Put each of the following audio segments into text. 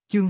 Chương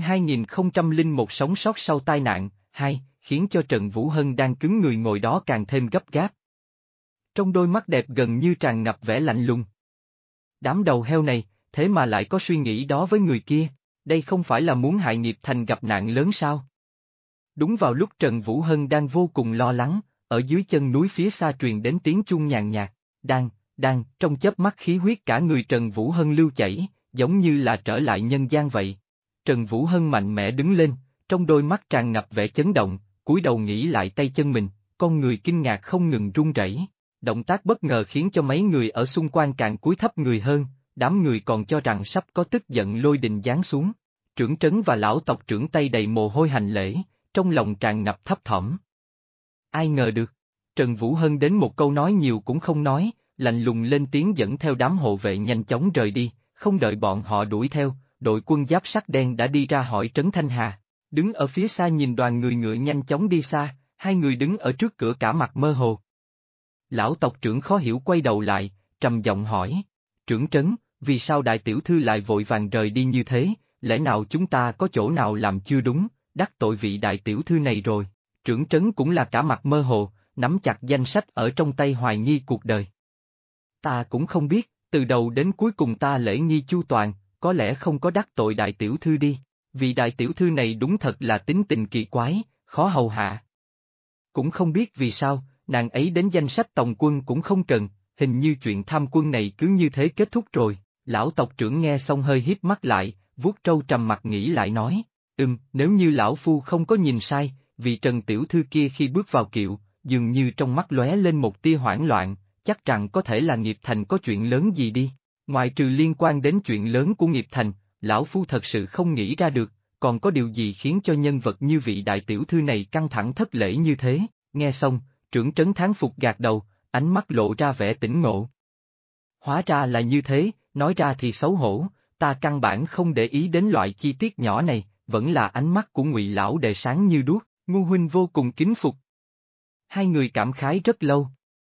2001 sống sót sau tai nạn, 2, khiến cho Trần Vũ Hân đang cứng người ngồi đó càng thêm gấp gáp. Trong đôi mắt đẹp gần như tràn ngập vẻ lạnh lùng. Đám đầu heo này, thế mà lại có suy nghĩ đó với người kia, đây không phải là muốn hại Nghiệp Thành gặp nạn lớn sao? Đúng vào lúc Trần Vũ Hân đang vô cùng lo lắng, ở dưới chân núi phía xa truyền đến tiếng chuông nhàn nhạt, trong chớp mắt khí huyết cả người Trần Vũ Hân lưu chảy, giống như là trở lại nhân gian vậy. Trần Vũ Hân mạnh mẽ đứng lên, trong đôi mắt tràn ngập vẻ chấn động, cúi đầu nghĩ lại tay chân mình, con người kinh ngạc không ngừng run rẩy. Động tác bất ngờ khiến cho mấy người ở xung quanh càng cúi thấp người hơn, đám người còn cho rằng sắp có tức giận lôi đình giáng xuống. Trưởng trấn và lão tộc trưởng tay đầy mồ hôi hành lễ, trong lòng tràn ngập thấp thỏm. Ai ngờ được, Trần Vũ Hân đến một câu nói nhiều cũng không nói, lạnh lùng lên tiếng dẫn theo đám hộ vệ nhanh chóng rời đi, không đợi bọn họ đuổi theo, đội quân giáp sắt đen đã đi ra hỏi Trấn Thanh Hà. Đứng ở phía xa nhìn đoàn người ngựa nhanh chóng đi xa, hai người đứng ở trước cửa cả mặt mơ hồ. Lão tộc trưởng khó hiểu quay đầu lại, trầm giọng hỏi, trưởng trấn, vì sao đại tiểu thư lại vội vàng rời đi như thế, lẽ nào chúng ta có chỗ nào làm chưa đúng, đắc tội vị đại tiểu thư này rồi. Trưởng trấn cũng là cả mặt mơ hồ, nắm chặt danh sách ở trong tay hoài nghi cuộc đời. Ta cũng không biết, từ đầu đến cuối cùng ta lễ nghi chu toàn, có lẽ không có đắc tội đại tiểu thư đi, vì đại tiểu thư này đúng thật là tính tình kỳ quái, khó hầu hạ. Cũng không biết vì sao, nàng ấy đến danh sách tòng quân cũng không cần, hình như chuyện tham quân này cứ như thế kết thúc rồi. Lão tộc trưởng nghe xong hơi híp mắt lại, vuốt râu trầm mặt nghĩ lại nói, nếu như lão phu không có nhìn sai, vì Trần tiểu thư kia khi bước vào kiệu, dường như trong mắt lóe lên một tia hoảng loạn, chắc rằng có thể là Nghiệp Thành có chuyện lớn gì đi. Ngoài trừ liên quan đến chuyện lớn của Nghiệp Thành, lão phu thật sự không nghĩ ra được, còn có điều gì khiến cho nhân vật như vị đại tiểu thư này căng thẳng thất lễ như thế. Nghe xong, trưởng trấn thán phục gạt đầu, ánh mắt lộ ra vẻ tỉnh ngộ. Hóa ra là như thế, nói ra thì xấu hổ, ta căn bản không để ý đến loại chi tiết nhỏ này, vẫn là ánh mắt của Ngụy lão đệ sáng như đuốc, Ngô huynh vô cùng kính phục. Hai người cảm khái rất lâu.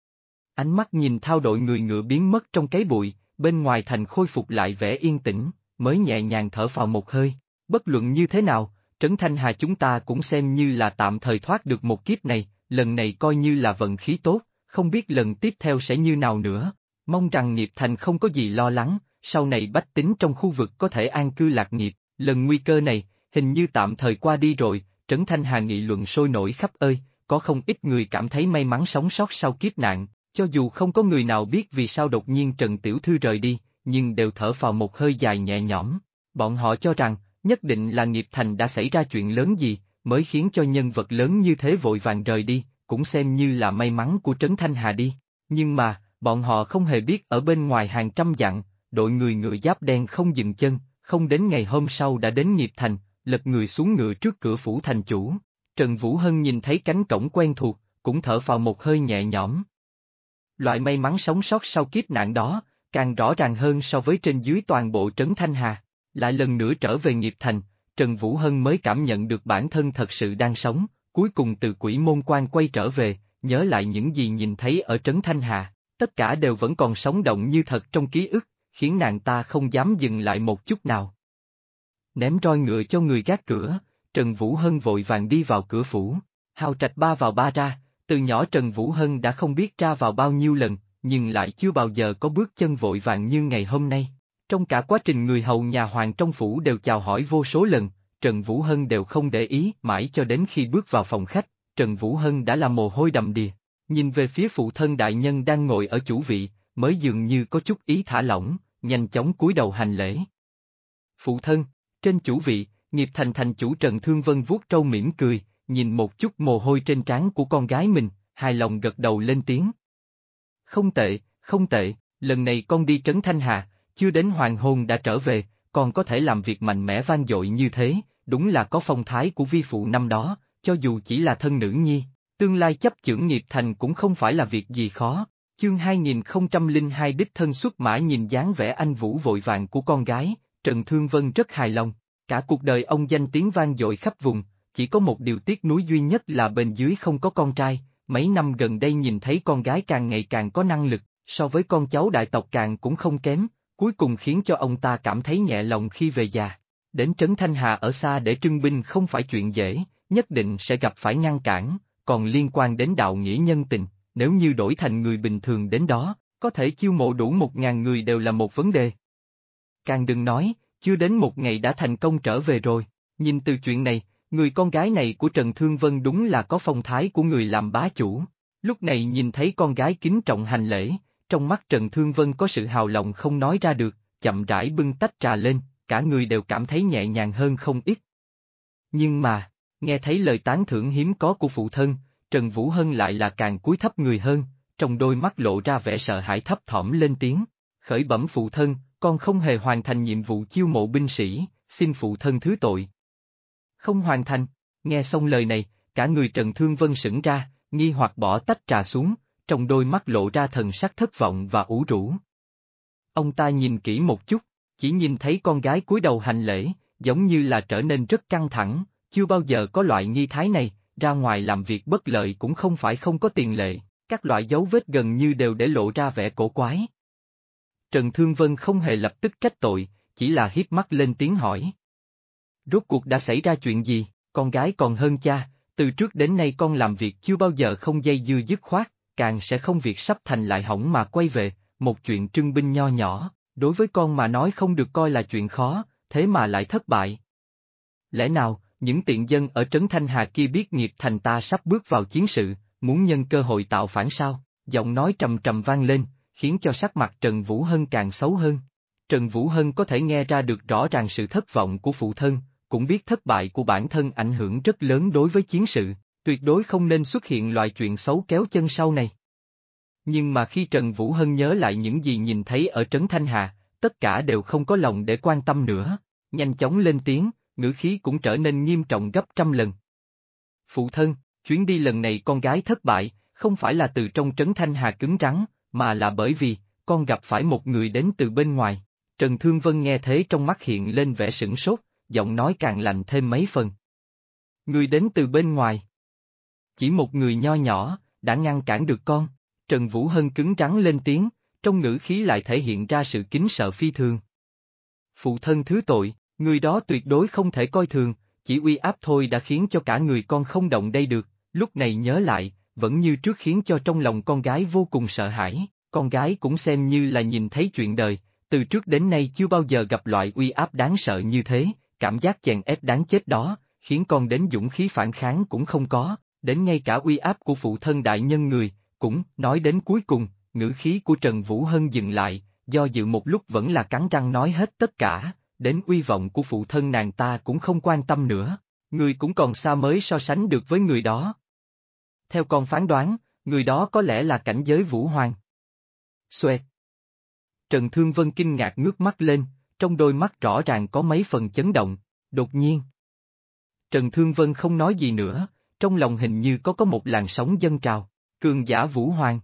Ánh mắt nhìn thao đội người ngựa biến mất trong cái bụi, bên ngoài thành khôi phục lại vẻ yên tĩnh, mới nhẹ nhàng thở phào một hơi. Bất luận như thế nào, Trấn Thanh Hà chúng ta cũng xem như là tạm thời thoát được một kiếp này, lần này coi như là vận khí tốt, không biết lần tiếp theo sẽ như nào nữa. Mong rằng Nghiệp Thành không có gì lo lắng, sau này bách tính trong khu vực có thể an cư lạc nghiệp, lần nguy cơ này, hình như tạm thời qua đi rồi. Trấn Thanh Hà nghị luận sôi nổi khắp ơi, có không ít người cảm thấy may mắn sống sót sau kiếp nạn, cho dù không có người nào biết vì sao đột nhiên Trần Tiểu Thư rời đi, nhưng đều thở phào một hơi dài nhẹ nhõm. Bọn họ cho rằng, nhất định là Nghiệp Thành đã xảy ra chuyện lớn gì, mới khiến cho nhân vật lớn như thế vội vàng rời đi, cũng xem như là may mắn của Trấn Thanh Hà đi. Nhưng mà, bọn họ không hề biết ở bên ngoài hàng trăm dặm, đội người ngựa giáp đen không dừng chân, không đến ngày hôm sau đã đến Nghiệp Thành, lật người xuống ngựa trước cửa phủ thành chủ. Trần Vũ Hân nhìn thấy cánh cổng quen thuộc, cũng thở phào một hơi nhẹ nhõm. Loại may mắn sống sót sau kiếp nạn đó, càng rõ ràng hơn so với trên dưới toàn bộ Trấn Thanh Hà. Lại lần nữa trở về Nghiệp Thành, Trần Vũ Hân mới cảm nhận được bản thân thật sự đang sống, cuối cùng từ Quỷ Môn Quan quay trở về, nhớ lại những gì nhìn thấy ở Trấn Thanh Hà, tất cả đều vẫn còn sống động như thật trong ký ức, khiến nàng ta không dám dừng lại một chút nào. Ném roi ngựa cho người gác cửa, Trần Vũ Hân vội vàng đi vào cửa phủ. Hào trạch ba vào ba ra, từ nhỏ Trần Vũ Hân đã không biết ra vào bao nhiêu lần, nhưng lại chưa bao giờ có bước chân vội vàng như ngày hôm nay. Trong cả quá trình người hầu nhà hoàng trong phủ đều chào hỏi vô số lần, Trần Vũ Hân đều không để ý, mãi cho đến khi bước vào phòng khách, Trần Vũ Hân đã là mồ hôi đầm đìa. Nhìn về phía phụ thân đại nhân đang ngồi ở chủ vị, mới dường như có chút ý thả lỏng, nhanh chóng cúi đầu hành lễ. Phụ thân, trên chủ vị, Nghiệp Thành thành chủ Trần Thương Vân vuốt râu mỉm cười, nhìn một chút mồ hôi trên trán của con gái mình, hài lòng gật đầu lên tiếng. Không tệ, không tệ, lần này con đi Trấn Thanh Hà, chưa đến hoàng hôn đã trở về, còn có thể làm việc mạnh mẽ vang dội như thế, đúng là có phong thái của vi phụ năm đó, cho dù chỉ là thân nữ nhi, tương lai chấp chưởng Nghiệp Thành cũng không phải là việc gì khó. Chương 2002 đích thân xuất mã nhìn dáng vẻ anh vũ vội vàng của con gái, Trần Thương Vân rất hài lòng. Cả cuộc đời ông danh tiếng vang dội khắp vùng, chỉ có một điều tiếc nuối duy nhất là bên dưới không có con trai. Mấy năm gần đây nhìn thấy con gái càng ngày càng có năng lực, so với con cháu đại tộc càng cũng không kém, cuối cùng khiến cho ông ta cảm thấy nhẹ lòng khi về già. Đến Trấn Thanh Hà ở xa để trưng binh không phải chuyện dễ, nhất định sẽ gặp phải ngăn cản, còn liên quan đến đạo nghĩa nhân tình, nếu như đổi thành người bình thường đến đó, có thể chiêu mộ đủ 1.000 người đều là một vấn đề. Càng đừng nói, chưa đến một ngày đã thành công trở về rồi, nhìn từ chuyện này, người con gái này của Trần Thương Vân đúng là có phong thái của người làm bá chủ. Lúc này nhìn thấy con gái kính trọng hành lễ, trong mắt Trần Thương Vân có sự hào lòng không nói ra được, chậm rãi bưng tách trà lên, cả người đều cảm thấy nhẹ nhàng hơn không ít. Nhưng mà, nghe thấy lời tán thưởng hiếm có của phụ thân, Trần Vũ Hân lại là càng cúi thấp người hơn, trong đôi mắt lộ ra vẻ sợ hãi thấp thỏm lên tiếng, khởi bẩm phụ thân, con không hề hoàn thành nhiệm vụ chiêu mộ binh sĩ, xin phụ thân thứ tội. Không hoàn thành, nghe xong lời này, cả người Trần Thương Vân sững ra, nghi hoặc bỏ tách trà xuống, trong đôi mắt lộ ra thần sắc thất vọng và ủ rũ. Ông ta nhìn kỹ một chút, chỉ nhìn thấy con gái cúi đầu hành lễ, giống như là trở nên rất căng thẳng, chưa bao giờ có loại nghi thái này, ra ngoài làm việc bất lợi cũng không phải không có tiền lệ, các loại dấu vết gần như đều để lộ ra vẻ cổ quái. Trần Thương Vân không hề lập tức trách tội, chỉ là hiếp mắt lên tiếng hỏi. Rốt cuộc đã xảy ra chuyện gì, con gái còn hơn cha, từ trước đến nay con làm việc chưa bao giờ không dây dưa dứt khoát, càng sẽ không việc sắp thành lại hỏng mà quay về, một chuyện trưng binh nho nhỏ, đối với con mà nói không được coi là chuyện khó, thế mà lại thất bại. Lẽ nào, những tiện dân ở Trấn Thanh Hà kia biết nghiệp thành ta sắp bước vào chiến sự, muốn nhân cơ hội tạo phản sao? Giọng nói trầm trầm vang lên, khiến cho sắc mặt Trần Vũ Hân càng xấu hơn. Trần Vũ Hân có thể nghe ra được rõ ràng sự thất vọng của phụ thân, cũng biết thất bại của bản thân ảnh hưởng rất lớn đối với chiến sự, tuyệt đối không nên xuất hiện loại chuyện xấu kéo chân sau này. Nhưng mà khi Trần Vũ Hân nhớ lại những gì nhìn thấy ở Trấn Thanh Hà, tất cả đều không có lòng để quan tâm nữa, nhanh chóng lên tiếng, ngữ khí cũng trở nên nghiêm trọng gấp trăm lần. Phụ thân, chuyến đi lần này con gái thất bại, không phải là từ trong Trấn Thanh Hà cứng rắn, mà là bởi vì, con gặp phải một người đến từ bên ngoài. Trần Thương Vân nghe thế trong mắt hiện lên vẻ sửng sốt, giọng nói càng lạnh thêm mấy phần. Người đến từ bên ngoài. Chỉ một người nho nhỏ, đã ngăn cản được con. Trần Vũ Hân cứng rắn lên tiếng, trong ngữ khí lại thể hiện ra sự kính sợ phi thường. Phụ thân thứ tội, người đó tuyệt đối không thể coi thường, chỉ uy áp thôi đã khiến cho cả người con không động đây được, lúc này nhớ lại, vẫn như trước khiến cho trong lòng con gái vô cùng sợ hãi, con gái cũng xem như là nhìn thấy chuyện đời, từ trước đến nay chưa bao giờ gặp loại uy áp đáng sợ như thế, cảm giác chèn ép đáng chết đó, khiến con đến dũng khí phản kháng cũng không có, đến ngay cả uy áp của phụ thân đại nhân người, cũng, nói đến cuối cùng, ngữ khí của Trần Vũ Hân dừng lại, do dự một lúc vẫn là cắn răng nói hết tất cả, đến uy vọng của phụ thân nàng ta cũng không quan tâm nữa, người cũng còn xa mới so sánh được với người đó. Theo con phán đoán, người đó có lẽ là cảnh giới Vũ Hoàng. Xoẹt. Trần Thương Vân kinh ngạc ngước mắt lên, trong đôi mắt rõ ràng có mấy phần chấn động, đột nhiên. Trần Thương Vân không nói gì nữa, trong lòng hình như có một làn sóng dâng trào, cường giả Vũ Hoàng.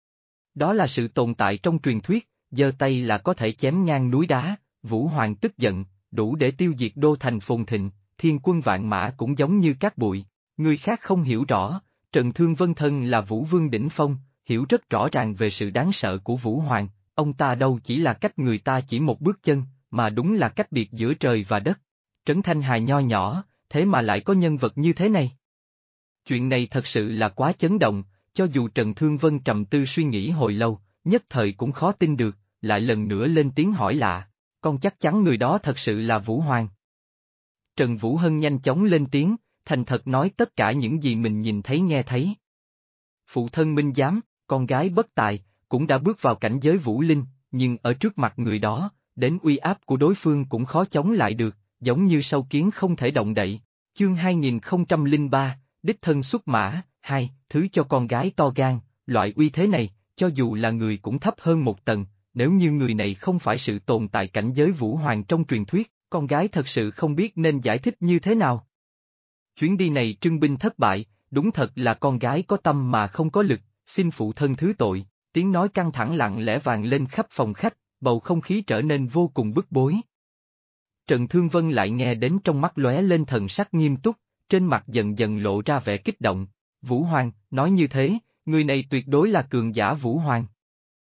Đó là sự tồn tại trong truyền thuyết, giơ tay là có thể chém ngang núi đá, Vũ Hoàng tức giận, đủ để tiêu diệt đô thành phồn thịnh, thiên quân vạn mã cũng giống như cát bụi, người khác không hiểu rõ, Trần Thương Vân thân là Vũ Vương đỉnh phong, hiểu rất rõ ràng về sự đáng sợ của Vũ Hoàng, ông ta đâu chỉ là cách người ta chỉ một bước chân, mà đúng là cách biệt giữa trời và đất. Trấn Thanh Hà nho nhỏ, thế mà lại có nhân vật như thế này. Chuyện này thật sự là quá chấn động, cho dù Trần Thương Vân trầm tư suy nghĩ hồi lâu, nhất thời cũng khó tin được, lại lần nữa lên tiếng hỏi lạ, con chắc chắn người đó thật sự là Vũ Hoàng. Trần Vũ Hân nhanh chóng lên tiếng, thành thật nói tất cả những gì mình nhìn thấy nghe thấy. Phụ thân minh giám, con gái bất tài, cũng đã bước vào cảnh giới Vũ Linh, nhưng ở trước mặt người đó, đến uy áp của đối phương cũng khó chống lại được, giống như sâu kiến không thể động đậy. Chương 2003, đích thân xuất mã, 2, thứ cho con gái to gan, loại uy thế này, cho dù là người cũng thấp hơn một tầng, nếu như người này không phải sự tồn tại cảnh giới Vũ Hoàng trong truyền thuyết, con gái thật sự không biết nên giải thích như thế nào. Chuyến đi này trưng binh thất bại, đúng thật là con gái có tâm mà không có lực, xin phụ thân thứ tội, tiếng nói căng thẳng lặng lẽ vang lên khắp phòng khách, bầu không khí trở nên vô cùng bức bối. Trần Thương Vân lại nghe đến trong mắt lóe lên thần sắc nghiêm túc, trên mặt dần dần lộ ra vẻ kích động, Vũ Hoàng, nói như thế, người này tuyệt đối là cường giả Vũ Hoàng.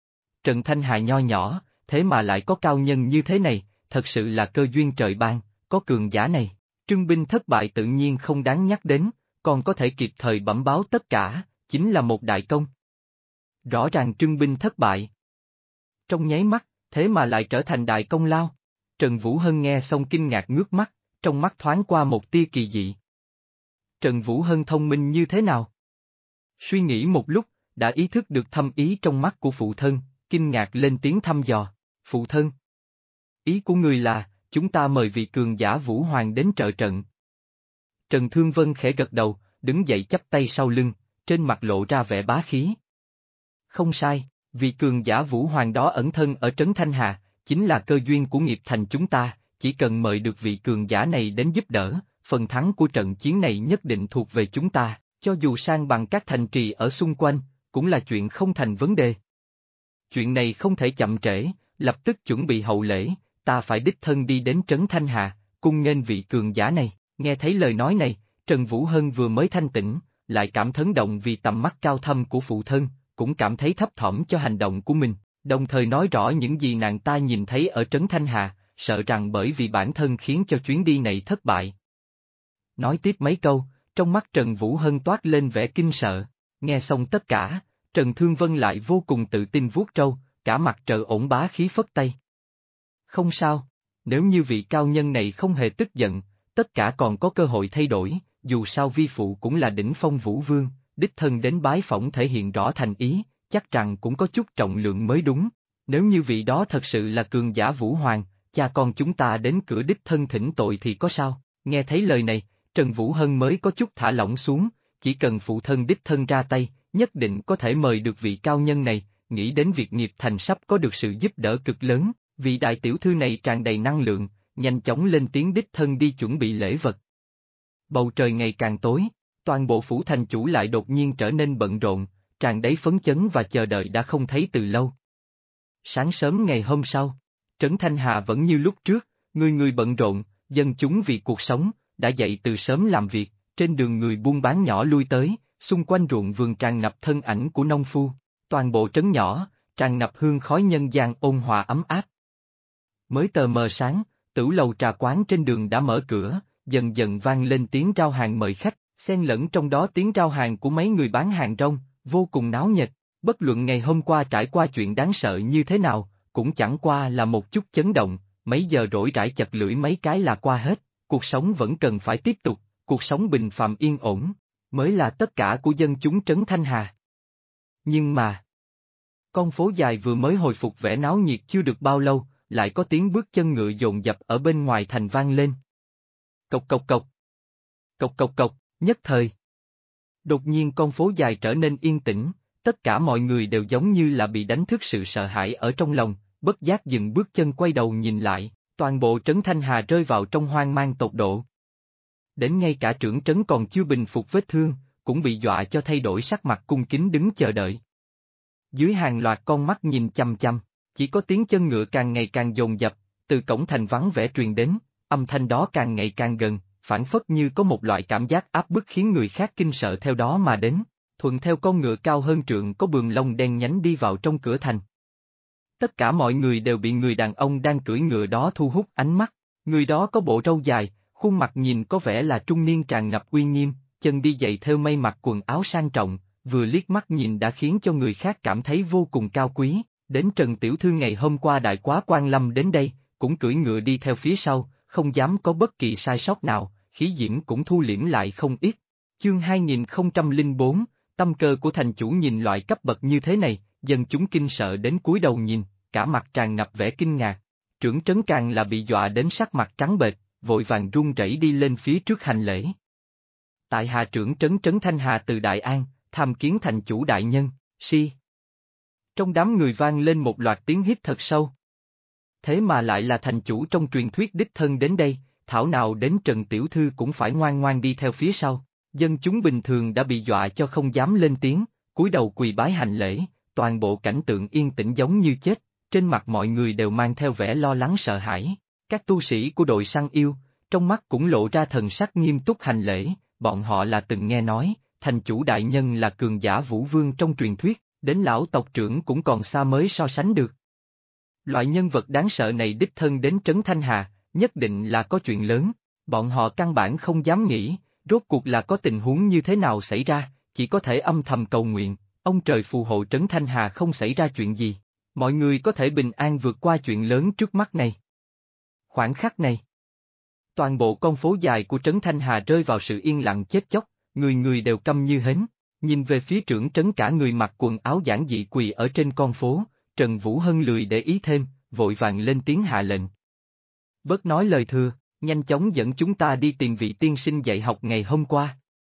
Trần Thanh Hà nho nhỏ, thế mà lại có cao nhân như thế này, thật sự là cơ duyên trời ban, có cường giả này. Trưng binh thất bại tự nhiên không đáng nhắc đến, còn có thể kịp thời bẩm báo tất cả, chính là một đại công. Rõ ràng trưng binh thất bại. Trong nháy mắt, thế mà lại trở thành đại công lao. Trần Vũ Hân nghe xong kinh ngạc ngước mắt, trong mắt thoáng qua một tia kỳ dị. Trần Vũ Hân thông minh như thế nào? Suy nghĩ một lúc, đã ý thức được thâm ý trong mắt của phụ thân, kinh ngạc lên tiếng thăm dò. Phụ thân. Ý của người là, chúng ta mời vị cường giả Vũ Hoàng đến trợ trận. Trần Thương Vân khẽ gật đầu, đứng dậy chắp tay sau lưng, trên mặt lộ ra vẻ bá khí. Không sai, vị cường giả Vũ Hoàng đó ẩn thân ở Trấn Thanh Hà, chính là cơ duyên của nghiệp thành chúng ta, chỉ cần mời được vị cường giả này đến giúp đỡ, phần thắng của trận chiến này nhất định thuộc về chúng ta, cho dù sang bằng các thành trì ở xung quanh, cũng là chuyện không thành vấn đề. Chuyện này không thể chậm trễ, lập tức chuẩn bị hậu lễ, ta phải đích thân đi đến Trấn Thanh Hà, cung nghênh vị cường giả này. Nghe thấy lời nói này, Trần Vũ Hân vừa mới thanh tỉnh, lại cảm thấn động vì tầm mắt cao thâm của phụ thân, cũng cảm thấy thấp thỏm cho hành động của mình, đồng thời nói rõ những gì nàng ta nhìn thấy ở Trấn Thanh Hà, sợ rằng bởi vì bản thân khiến cho chuyến đi này thất bại. Nói tiếp mấy câu, trong mắt Trần Vũ Hân toát lên vẻ kinh sợ, nghe xong tất cả, Trần Thương Vân lại vô cùng tự tin vuốt râu, cả mặt trời ổn bá khí phất tay. Không sao, nếu như vị cao nhân này không hề tức giận, tất cả còn có cơ hội thay đổi, dù sao vi phụ cũng là đỉnh phong vũ vương, đích thân đến bái phỏng thể hiện rõ thành ý, chắc rằng cũng có chút trọng lượng mới đúng. Nếu như vị đó thật sự là cường giả Vũ Hoàng, cha con chúng ta đến cửa đích thân thỉnh tội thì có sao? Nghe thấy lời này, Trần Vũ Hân mới có chút thả lỏng xuống, chỉ cần phụ thân đích thân ra tay, nhất định có thể mời được vị cao nhân này, nghĩ đến việc nghiệp thành sắp có được sự giúp đỡ cực lớn, vị đại tiểu thư này tràn đầy năng lượng, nhanh chóng lên tiếng đích thân đi chuẩn bị lễ vật. Bầu trời ngày càng tối, toàn bộ phủ thành chủ lại đột nhiên trở nên bận rộn, tràn đầy phấn chấn và chờ đợi đã không thấy từ lâu. Sáng sớm ngày hôm sau, Trấn Thanh Hà vẫn như lúc trước, người người bận rộn, dân chúng vì cuộc sống, đã dậy từ sớm làm việc, trên đường người buôn bán nhỏ lui tới, xung quanh ruộng vườn tràn ngập thân ảnh của nông phu, toàn bộ trấn nhỏ, tràn ngập hương khói nhân gian ôn hòa ấm áp. Mới tờ mờ sáng, tửu lầu trà quán trên đường đã mở cửa, dần dần vang lên tiếng rao hàng mời khách, xen lẫn trong đó tiếng rao hàng của mấy người bán hàng rong, vô cùng náo nhiệt. Bất luận ngày hôm qua trải qua chuyện đáng sợ như thế nào, cũng chẳng qua là một chút chấn động, mấy giờ rỗi rãi chật lưỡi mấy cái là qua hết, cuộc sống vẫn cần phải tiếp tục, cuộc sống bình phàm yên ổn, mới là tất cả của dân chúng Trấn Thanh Hà. Nhưng mà, con phố dài vừa mới hồi phục vẻ náo nhiệt chưa được bao lâu, lại có tiếng bước chân ngựa dồn dập ở bên ngoài thành vang lên. Cộc cộc cộc. Cộc cộc cộc, nhất thời. Đột nhiên con phố dài trở nên yên tĩnh. Tất cả mọi người đều giống như là bị đánh thức sự sợ hãi ở trong lòng, bất giác dừng bước chân quay đầu nhìn lại, toàn bộ Trấn Thanh Hà rơi vào trong hoang mang tột độ. Đến ngay cả trưởng trấn còn chưa bình phục vết thương, cũng bị dọa cho thay đổi sắc mặt cung kính đứng chờ đợi. Dưới hàng loạt con mắt nhìn chăm chăm, chỉ có tiếng chân ngựa càng ngày càng dồn dập, từ cổng thành vắng vẻ truyền đến, âm thanh đó càng ngày càng gần, phảng phất như có một loại cảm giác áp bức khiến người khác kinh sợ theo đó mà đến. Thuận theo con ngựa cao hơn trượng có bườm lông đen nhánh đi vào trong cửa thành. Tất cả mọi người đều bị người đàn ông đang cưỡi ngựa đó thu hút ánh mắt, người đó có bộ râu dài, khuôn mặt nhìn có vẻ là trung niên tràn ngập uy nghiêm, chân đi giày theo mây mặc quần áo sang trọng, vừa liếc mắt nhìn đã khiến cho người khác cảm thấy vô cùng cao quý, đến Trần Tiểu Thư ngày hôm qua đại quá quan lâm đến đây, cũng cưỡi ngựa đi theo phía sau, không dám có bất kỳ sai sót nào, khí diễm cũng thu liễm lại không ít. Chương 2004 Tâm cơ của thành chủ nhìn loại cấp bậc như thế này, dân chúng kinh sợ đến cúi đầu nhìn, cả mặt tràn ngập vẻ kinh ngạc. Trưởng trấn càng là bị dọa đến sắc mặt trắng bệch, vội vàng run rẩy đi lên phía trước hành lễ. Tại hạ trưởng trấn Trấn Thanh Hà từ Đại An, tham kiến thành chủ đại nhân, si. Trong đám người vang lên một loạt tiếng hít thật sâu. Thế mà lại là thành chủ trong truyền thuyết đích thân đến đây, thảo nào đến Trần Tiểu Thư cũng phải ngoan ngoan đi theo phía sau. Dân chúng bình thường đã bị dọa cho không dám lên tiếng, cúi đầu quỳ bái hành lễ, toàn bộ cảnh tượng yên tĩnh giống như chết, trên mặt mọi người đều mang theo vẻ lo lắng sợ hãi. Các tu sĩ của đội săn yêu, trong mắt cũng lộ ra thần sắc nghiêm túc hành lễ, bọn họ là từng nghe nói, thành chủ đại nhân là cường giả vũ vương trong truyền thuyết, đến lão tộc trưởng cũng còn xa mới so sánh được. Loại nhân vật đáng sợ này đích thân đến Trấn Thanh Hà, nhất định là có chuyện lớn, bọn họ căn bản không dám nghĩ, rốt cuộc là có tình huống như thế nào xảy ra, chỉ có thể âm thầm cầu nguyện, ông trời phù hộ Trấn Thanh Hà không xảy ra chuyện gì, mọi người có thể bình an vượt qua chuyện lớn trước mắt này. Khoảnh khắc này, toàn bộ con phố dài của Trấn Thanh Hà rơi vào sự yên lặng chết chóc, người người đều câm như hến, nhìn về phía trưởng trấn cả người mặc quần áo giản dị quỳ ở trên con phố, Trần Vũ Hân lười để ý thêm, vội vàng lên tiếng hạ lệnh. Bớt nói lời thừa, nhanh chóng dẫn chúng ta đi tìm vị tiên sinh dạy học ngày hôm qua.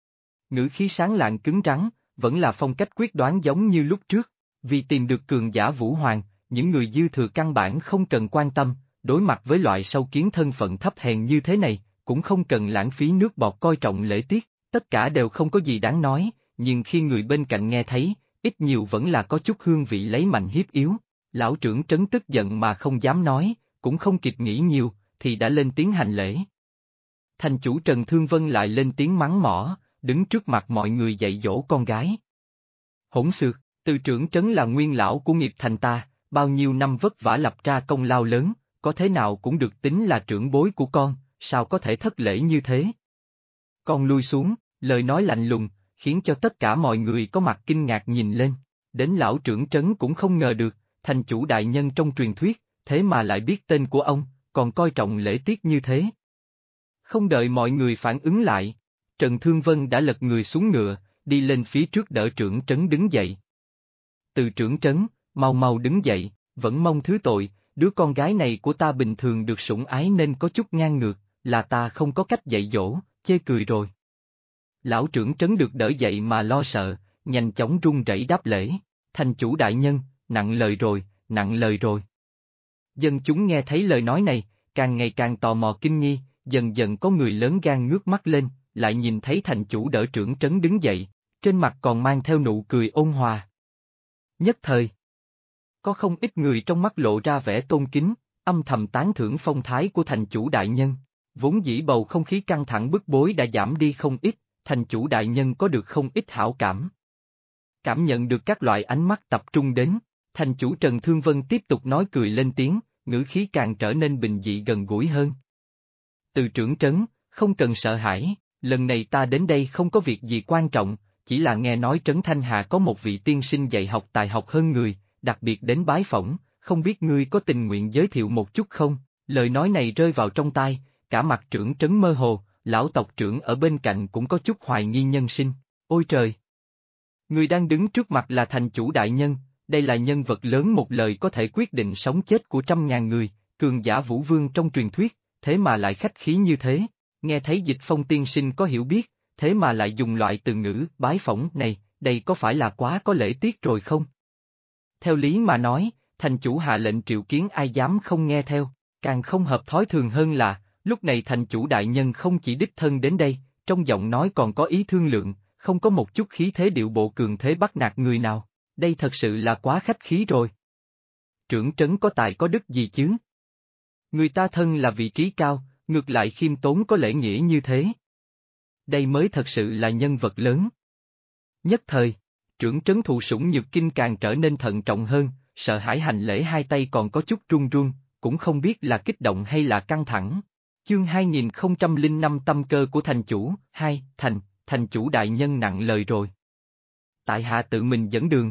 Ngữ khí sáng lạng cứng rắn, vẫn là phong cách quyết đoán giống như lúc trước, vì tìm được cường giả Vũ Hoàng, những người dư thừa căn bản không cần quan tâm, đối mặt với loại sâu kiến thân phận thấp hèn như thế này, cũng không cần lãng phí nước bọt coi trọng lễ tiết, tất cả đều không có gì đáng nói, nhưng khi người bên cạnh nghe thấy, ít nhiều vẫn là có chút hương vị lấy mạnh hiếp yếu. Lão trưởng trấn tức giận mà không dám nói, cũng không kịp nghĩ nhiều, thì đã lên tiếng hành lễ. Thành chủ Trần Thương Vân lại lên tiếng mắng mỏ, đứng trước mặt mọi người dạy dỗ con gái. Hỗn xược, từ trưởng trấn là nguyên lão của nghiệp thành ta, bao nhiêu năm vất vả lập ra công lao lớn, có thế nào cũng được tính là trưởng bối của con, sao có thể thất lễ như thế? Con lui xuống, lời nói lạnh lùng, khiến cho tất cả mọi người có mặt kinh ngạc nhìn lên, đến lão trưởng trấn cũng không ngờ được, thành chủ đại nhân trong truyền thuyết, thế mà lại biết tên của ông, còn coi trọng lễ tiết như thế. Không đợi mọi người phản ứng lại, Trần Thương Vân đã lật người xuống ngựa, đi lên phía trước đỡ trưởng trấn đứng dậy. Từ trưởng trấn, mau mau đứng dậy, vẫn mong thứ tội, đứa con gái này của ta bình thường được sủng ái nên có chút ngang ngược, là ta không có cách dạy dỗ, chê cười rồi. Lão trưởng trấn được đỡ dậy mà lo sợ, nhanh chóng run rẩy đáp lễ, thành chủ đại nhân, nặng lời rồi, nặng lời rồi. Dân chúng nghe thấy lời nói này, càng ngày càng tò mò kinh nghi, dần dần có người lớn gan ngước mắt lên, lại nhìn thấy thành chủ đỡ trưởng trấn đứng dậy, trên mặt còn mang theo nụ cười ôn hòa. Nhất thời, có không ít người trong mắt lộ ra vẻ tôn kính, âm thầm tán thưởng phong thái của thành chủ đại nhân, vốn dĩ bầu không khí căng thẳng bức bối đã giảm đi không ít, thành chủ đại nhân có được không ít hảo cảm. Cảm nhận được các loại ánh mắt tập trung đến, thành chủ Trần Thương Vân tiếp tục nói cười lên tiếng, ngữ khí càng trở nên bình dị gần gũi hơn. Từ trưởng trấn, không cần sợ hãi, lần này ta đến đây không có việc gì quan trọng, chỉ là nghe nói Trấn Thanh Hà có một vị tiên sinh dạy học tài học hơn người, đặc biệt đến bái phỏng, không biết ngươi có tình nguyện giới thiệu một chút không? Lời nói này rơi vào trong tai, cả mặt trưởng trấn mơ hồ, lão tộc trưởng ở bên cạnh cũng có chút hoài nghi nhân sinh. Ôi trời! Người đang đứng trước mặt là thành chủ đại nhân, đây là nhân vật lớn một lời có thể quyết định sống chết của trăm ngàn người, cường giả vũ vương trong truyền thuyết, thế mà lại khách khí như thế, nghe thấy Dịch Phong tiên sinh có hiểu biết, thế mà lại dùng loại từ ngữ bái phỏng này, đây có phải là quá có lễ tiết rồi không? Theo lý mà nói, thành chủ hạ lệnh triệu kiến ai dám không nghe theo, càng không hợp thói thường hơn là, lúc này thành chủ đại nhân không chỉ đích thân đến đây, trong giọng nói còn có ý thương lượng, không có một chút khí thế điệu bộ cường thế bắt nạt người nào, đây thật sự là quá khách khí rồi. Trưởng trấn có tài có đức gì chứ? Người ta thân là vị trí cao, ngược lại khiêm tốn có lễ nghĩa như thế. Đây mới thật sự là nhân vật lớn. Nhất thời, trưởng trấn thụ sủng nhược kinh càng trở nên thận trọng hơn, sợ hãi hành lễ hai tay còn có chút run run, cũng không biết là kích động hay là căng thẳng. Chương 2005 tâm cơ của thành chủ, 2, thành chủ đại nhân nặng lời rồi. Tại hạ tự mình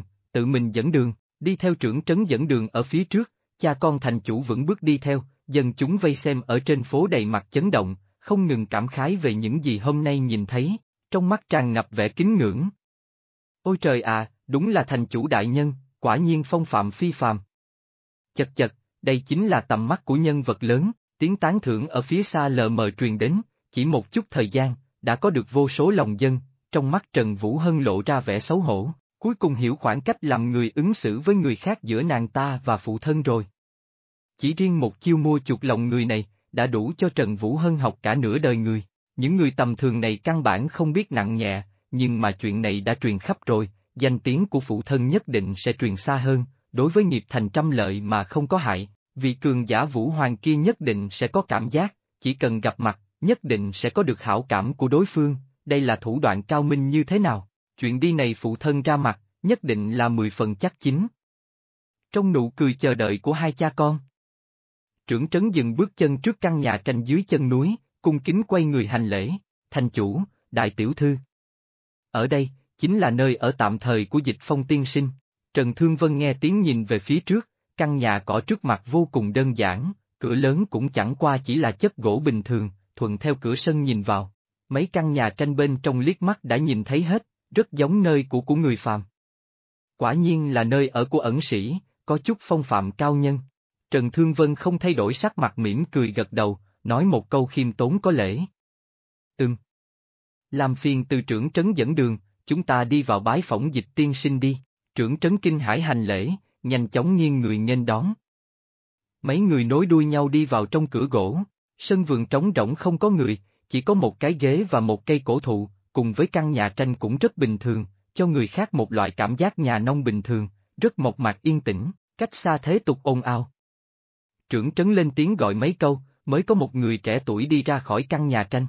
dẫn đường, đi theo trưởng trấn dẫn đường ở phía trước, cha con thành chủ vững bước đi theo, dân chúng vây xem ở trên phố đầy mặt chấn động, không ngừng cảm khái về những gì hôm nay nhìn thấy, trong mắt tràn ngập vẻ kính ngưỡng. Ôi trời à, đúng là thành chủ đại nhân, quả nhiên phong phạm phi phàm. Chật chật, đây chính là tầm mắt của nhân vật lớn, tiếng tán thưởng ở phía xa lờ mờ truyền đến, chỉ một chút thời gian, đã có được vô số lòng dân, trong mắt Trần Vũ Hân lộ ra vẻ xấu hổ, cuối cùng hiểu khoảng cách làm người ứng xử với người khác giữa nàng ta và phụ thân rồi. Chỉ riêng một chiêu mua chuộc lòng người này, đã đủ cho Trần Vũ Hân học cả nửa đời người, những người tầm thường này căn bản không biết nặng nhẹ, nhưng mà chuyện này đã truyền khắp rồi, danh tiếng của phụ thân nhất định sẽ truyền xa hơn, đối với nghiệp thành trăm lợi mà không có hại, vì cường giả Vũ Hoàng kia nhất định sẽ có cảm giác, chỉ cần gặp mặt, nhất định sẽ có được hảo cảm của đối phương, đây là thủ đoạn cao minh như thế nào, chuyện đi này phụ thân ra mặt, nhất định là 10 phần chắc chín. Trong nụ cười chờ đợi của hai cha con, Trưởng trấn dừng bước chân trước căn nhà tranh dưới chân núi, cung kính quay người hành lễ, thành chủ, đại tiểu thư. Ở đây, chính là nơi ở tạm thời của Dịch Phong tiên sinh. Trần Thương Vân nghe tiếng nhìn về phía trước, căn nhà cỏ trước mặt vô cùng đơn giản, cửa lớn cũng chẳng qua chỉ là chất gỗ bình thường, thuận theo cửa sân nhìn vào. Mấy căn nhà tranh bên trong liếc mắt đã nhìn thấy hết, rất giống nơi của người phàm. Quả nhiên là nơi ở của ẩn sĩ, có chút phong phạm cao nhân. Trần Thương Vân không thay đổi sắc mặt mỉm cười gật đầu, nói một câu khiêm tốn có lễ. Làm phiền từ trưởng trấn dẫn đường, chúng ta đi vào bái phỏng Dịch tiên sinh đi. Trưởng trấn kinh hãi hành lễ, nhanh chóng nghiêng người nghênh đón. Mấy người nối đuôi nhau đi vào trong cửa gỗ, sân vườn trống rỗng không có người, chỉ có một cái ghế và một cây cổ thụ, cùng với căn nhà tranh cũng rất bình thường, cho người khác một loại cảm giác nhà nông bình thường, rất mộc mạc yên tĩnh, cách xa thế tục ồn ào. Trưởng trấn lên tiếng gọi mấy câu, mới có một người trẻ tuổi đi ra khỏi căn nhà tranh.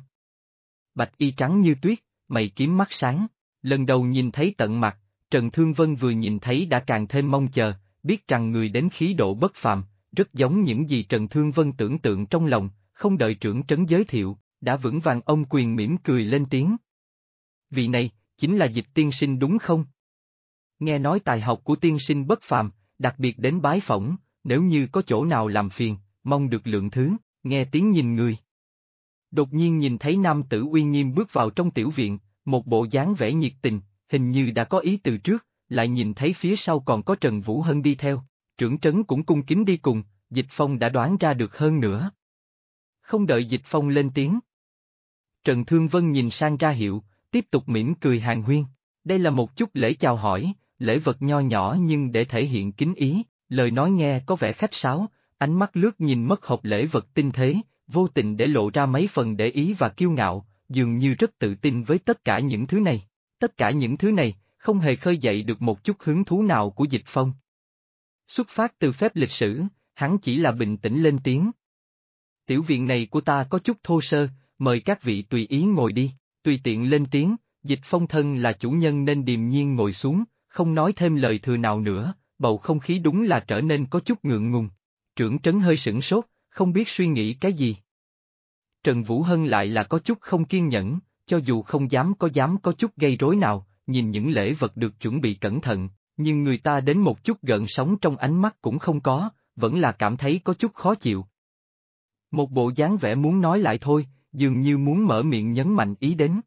Bạch y trắng như tuyết, mày kiếm mắt sáng, lần đầu nhìn thấy tận mặt, Trần Thương Vân vừa nhìn thấy đã càng thêm mong chờ, biết rằng người đến khí độ bất phàm, rất giống những gì Trần Thương Vân tưởng tượng trong lòng, không đợi trưởng trấn giới thiệu, đã vững vàng ôm quyền mỉm cười lên tiếng. Vị này, chính là Dịch tiên sinh đúng không? Nghe nói tài học của tiên sinh bất phàm, đặc biệt đến bái phỏng, nếu như có chỗ nào làm phiền, mong được lượng thứ, nghe tiếng nhìn người. Đột nhiên nhìn thấy nam tử uy nghiêm bước vào trong tiểu viện, một bộ dáng vẻ nhiệt tình, hình như đã có ý từ trước, lại nhìn thấy phía sau còn có Trần Vũ Hân đi theo, trưởng trấn cũng cung kính đi cùng, Dịch Phong đã đoán ra được hơn nữa. Không đợi Dịch Phong lên tiếng. Trần Thương Vân nhìn sang ra hiệu, tiếp tục mỉm cười hàn huyên, đây là một chút lễ chào hỏi, lễ vật nho nhỏ nhưng để thể hiện kính ý, lời nói nghe có vẻ khách sáo, ánh mắt lướt nhìn mất hộp lễ vật tinh thế, vô tình để lộ ra mấy phần để ý và kiêu ngạo, dường như rất tự tin với tất cả những thứ này. Tất cả những thứ này, không hề khơi dậy được một chút hứng thú nào của Dịch Phong. Xuất phát từ phép lịch sử, hắn chỉ là bình tĩnh lên tiếng. Tiểu viện này của ta có chút thô sơ, mời các vị tùy ý ngồi đi, tùy tiện lên tiếng, Dịch Phong thân là chủ nhân nên điềm nhiên ngồi xuống, không nói thêm lời thừa nào nữa, bầu không khí đúng là trở nên có chút ngượng ngùng. Trưởng trấn hơi sửng sốt, không biết suy nghĩ cái gì. Trần Vũ Hân lại là có chút không kiên nhẫn, cho dù không dám có chút gây rối nào, nhìn những lễ vật được chuẩn bị cẩn thận, nhưng người ta đến một chút gợn sóng trong ánh mắt cũng không có, vẫn là cảm thấy có chút khó chịu. Một bộ dáng vẻ muốn nói lại thôi, dường như muốn mở miệng nhấn mạnh ý đến.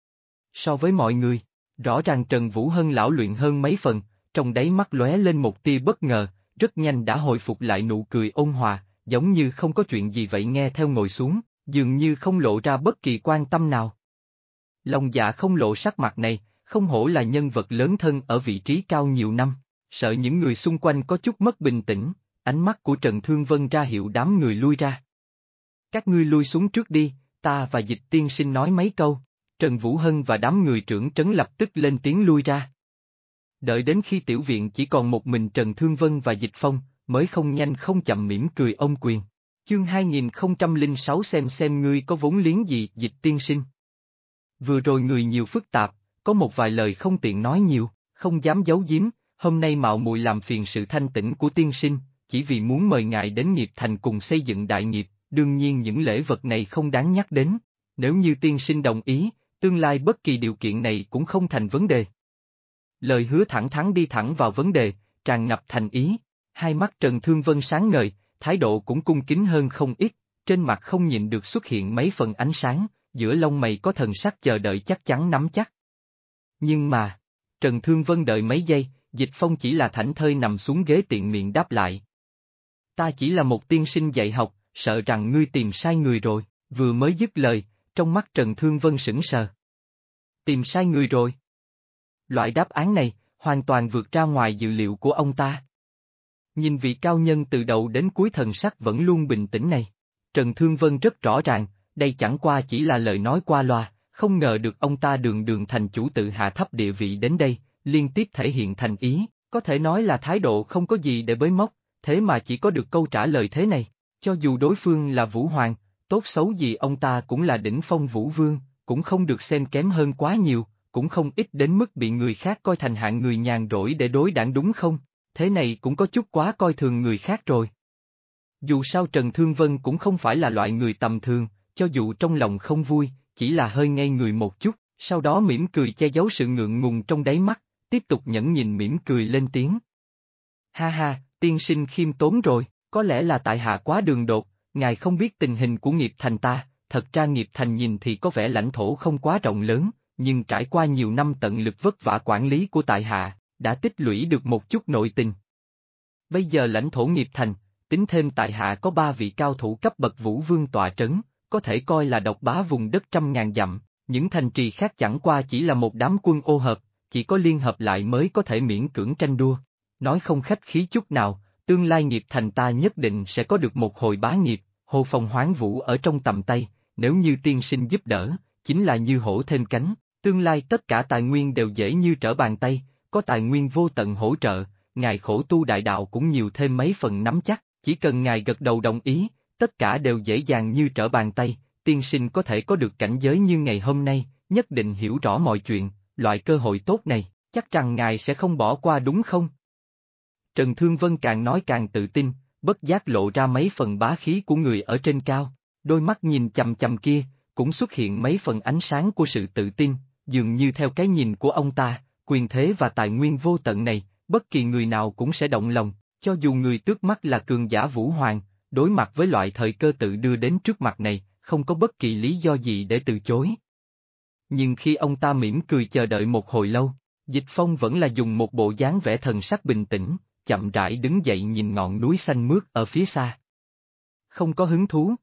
So với mọi người, rõ ràng Trần Vũ Hân lão luyện hơn mấy phần, trong đáy mắt lóe lên một tia bất ngờ, rất nhanh đã hồi phục lại nụ cười ôn hòa, giống như không có chuyện gì vậy nghe theo ngồi xuống, dường như không lộ ra bất kỳ quan tâm nào. Lòng dạ không lộ sắc mặt này, không hổ là nhân vật lớn thân ở vị trí cao nhiều năm, sợ những người xung quanh có chút mất bình tĩnh, ánh mắt của Trần Thương Vân ra hiệu đám người lui ra. Các ngươi lui xuống trước đi, ta và Dịch tiên sinh nói mấy câu, Trần Vũ Hân và đám người trưởng trấn lập tức lên tiếng lui ra. Đợi đến khi tiểu viện chỉ còn một mình Trần Thương Vân và Dịch Phong, mới không nhanh không chậm mỉm cười ôm quyền. Chương 2006 xem ngươi có vốn liếng gì, Dịch tiên sinh. Vừa rồi người nhiều phức tạp, có một vài lời không tiện nói nhiều, không dám giấu giếm, hôm nay mạo muội làm phiền sự thanh tĩnh của tiên sinh, chỉ vì muốn mời ngài đến nghiệp thành cùng xây dựng đại nghiệp, đương nhiên những lễ vật này không đáng nhắc đến, nếu như tiên sinh đồng ý, tương lai bất kỳ điều kiện này cũng không thành vấn đề. Lời hứa thẳng thắn đi thẳng vào vấn đề, tràn ngập thành ý, hai mắt Trần Thương Vân sáng ngời, thái độ cũng cung kính hơn không ít, trên mặt không nhịn được xuất hiện mấy phần ánh sáng, giữa lông mày có thần sắc chờ đợi chắc chắn nắm chắc. Nhưng mà, Trần Thương Vân đợi mấy giây, Dịch Phong chỉ là thảnh thơi nằm xuống ghế tiện miệng đáp lại. Ta chỉ là một tiên sinh dạy học, sợ rằng ngươi tìm sai người rồi, vừa mới dứt lời, trong mắt Trần Thương Vân sững sờ. Tìm sai người rồi. Loại đáp án này, hoàn toàn vượt ra ngoài dự liệu của ông ta. Nhìn vị cao nhân từ đầu đến cuối thần sắc vẫn luôn bình tĩnh này, Trần Thương Vân rất rõ ràng, đây chẳng qua chỉ là lời nói qua loa, không ngờ được ông ta đường đường thành chủ tự hạ thấp địa vị đến đây, liên tiếp thể hiện thành ý, có thể nói là thái độ không có gì để bới móc, thế mà chỉ có được câu trả lời thế này, cho dù đối phương là Vũ Hoàng, tốt xấu gì ông ta cũng là đỉnh phong Vũ Vương, cũng không được xem kém hơn quá nhiều, cũng không ít đến mức bị người khác coi thành hạng người nhàn rỗi để đối đãi đúng không, thế này cũng có chút quá coi thường người khác rồi. Dù sao Trần Thương Vân cũng không phải là loại người tầm thường, cho dù trong lòng không vui, chỉ là hơi ngây người một chút, sau đó mỉm cười che giấu sự ngượng ngùng trong đáy mắt, tiếp tục nhẫn nhịn mỉm cười lên tiếng. Ha ha, tiên sinh khiêm tốn rồi, có lẽ là tại hạ quá đường đột, ngài không biết tình hình của nghiệp thành ta, thật ra nghiệp thành nhìn thì có vẻ lãnh thổ không quá rộng lớn, nhưng trải qua nhiều năm tận lực vất vả quản lý của tại hạ, đã tích lũy được một chút nội tình. Bây giờ lãnh thổ nghiệp thành, tính thêm tại hạ có 3 vị cao thủ cấp bậc vũ vương tọa trấn, có thể coi là độc bá vùng đất 100.000 dặm, những thành trì khác chẳng qua chỉ là một đám quân ô hợp, chỉ có liên hợp lại mới có thể miễn cưỡng tranh đua. Nói không khách khí chút nào, tương lai nghiệp thành ta nhất định sẽ có được một hồi bá nghiệp, Hồ Phong Hoán Vũ ở trong tầm tay, nếu như tiên sinh giúp đỡ, chính là như hổ thêm cánh, tương lai tất cả tài nguyên đều dễ như trở bàn tay, có tài nguyên vô tận hỗ trợ, ngài khổ tu đại đạo cũng nhiều thêm mấy phần nắm chắc, chỉ cần ngài gật đầu đồng ý, tất cả đều dễ dàng như trở bàn tay, tiên sinh có thể có được cảnh giới như ngày hôm nay, nhất định hiểu rõ mọi chuyện, loại cơ hội tốt này, chắc rằng ngài sẽ không bỏ qua đúng không? Trần Thương Vân càng nói càng tự tin, bất giác lộ ra mấy phần bá khí của người ở trên cao, đôi mắt nhìn chằm chằm kia, cũng xuất hiện mấy phần ánh sáng của sự tự tin, dường như theo cái nhìn của ông ta, quyền thế và tài nguyên vô tận này, bất kỳ người nào cũng sẽ động lòng, cho dù người trước mắt là cường giả Vũ Hoàng, đối mặt với loại thời cơ tự đưa đến trước mặt này, không có bất kỳ lý do gì để từ chối. Nhưng khi ông ta mỉm cười chờ đợi một hồi lâu, Dịch Phong vẫn là dùng một bộ dáng vẻ thần sắc bình tĩnh, chậm rãi đứng dậy nhìn ngọn núi xanh mướt ở phía xa. Không có hứng thú.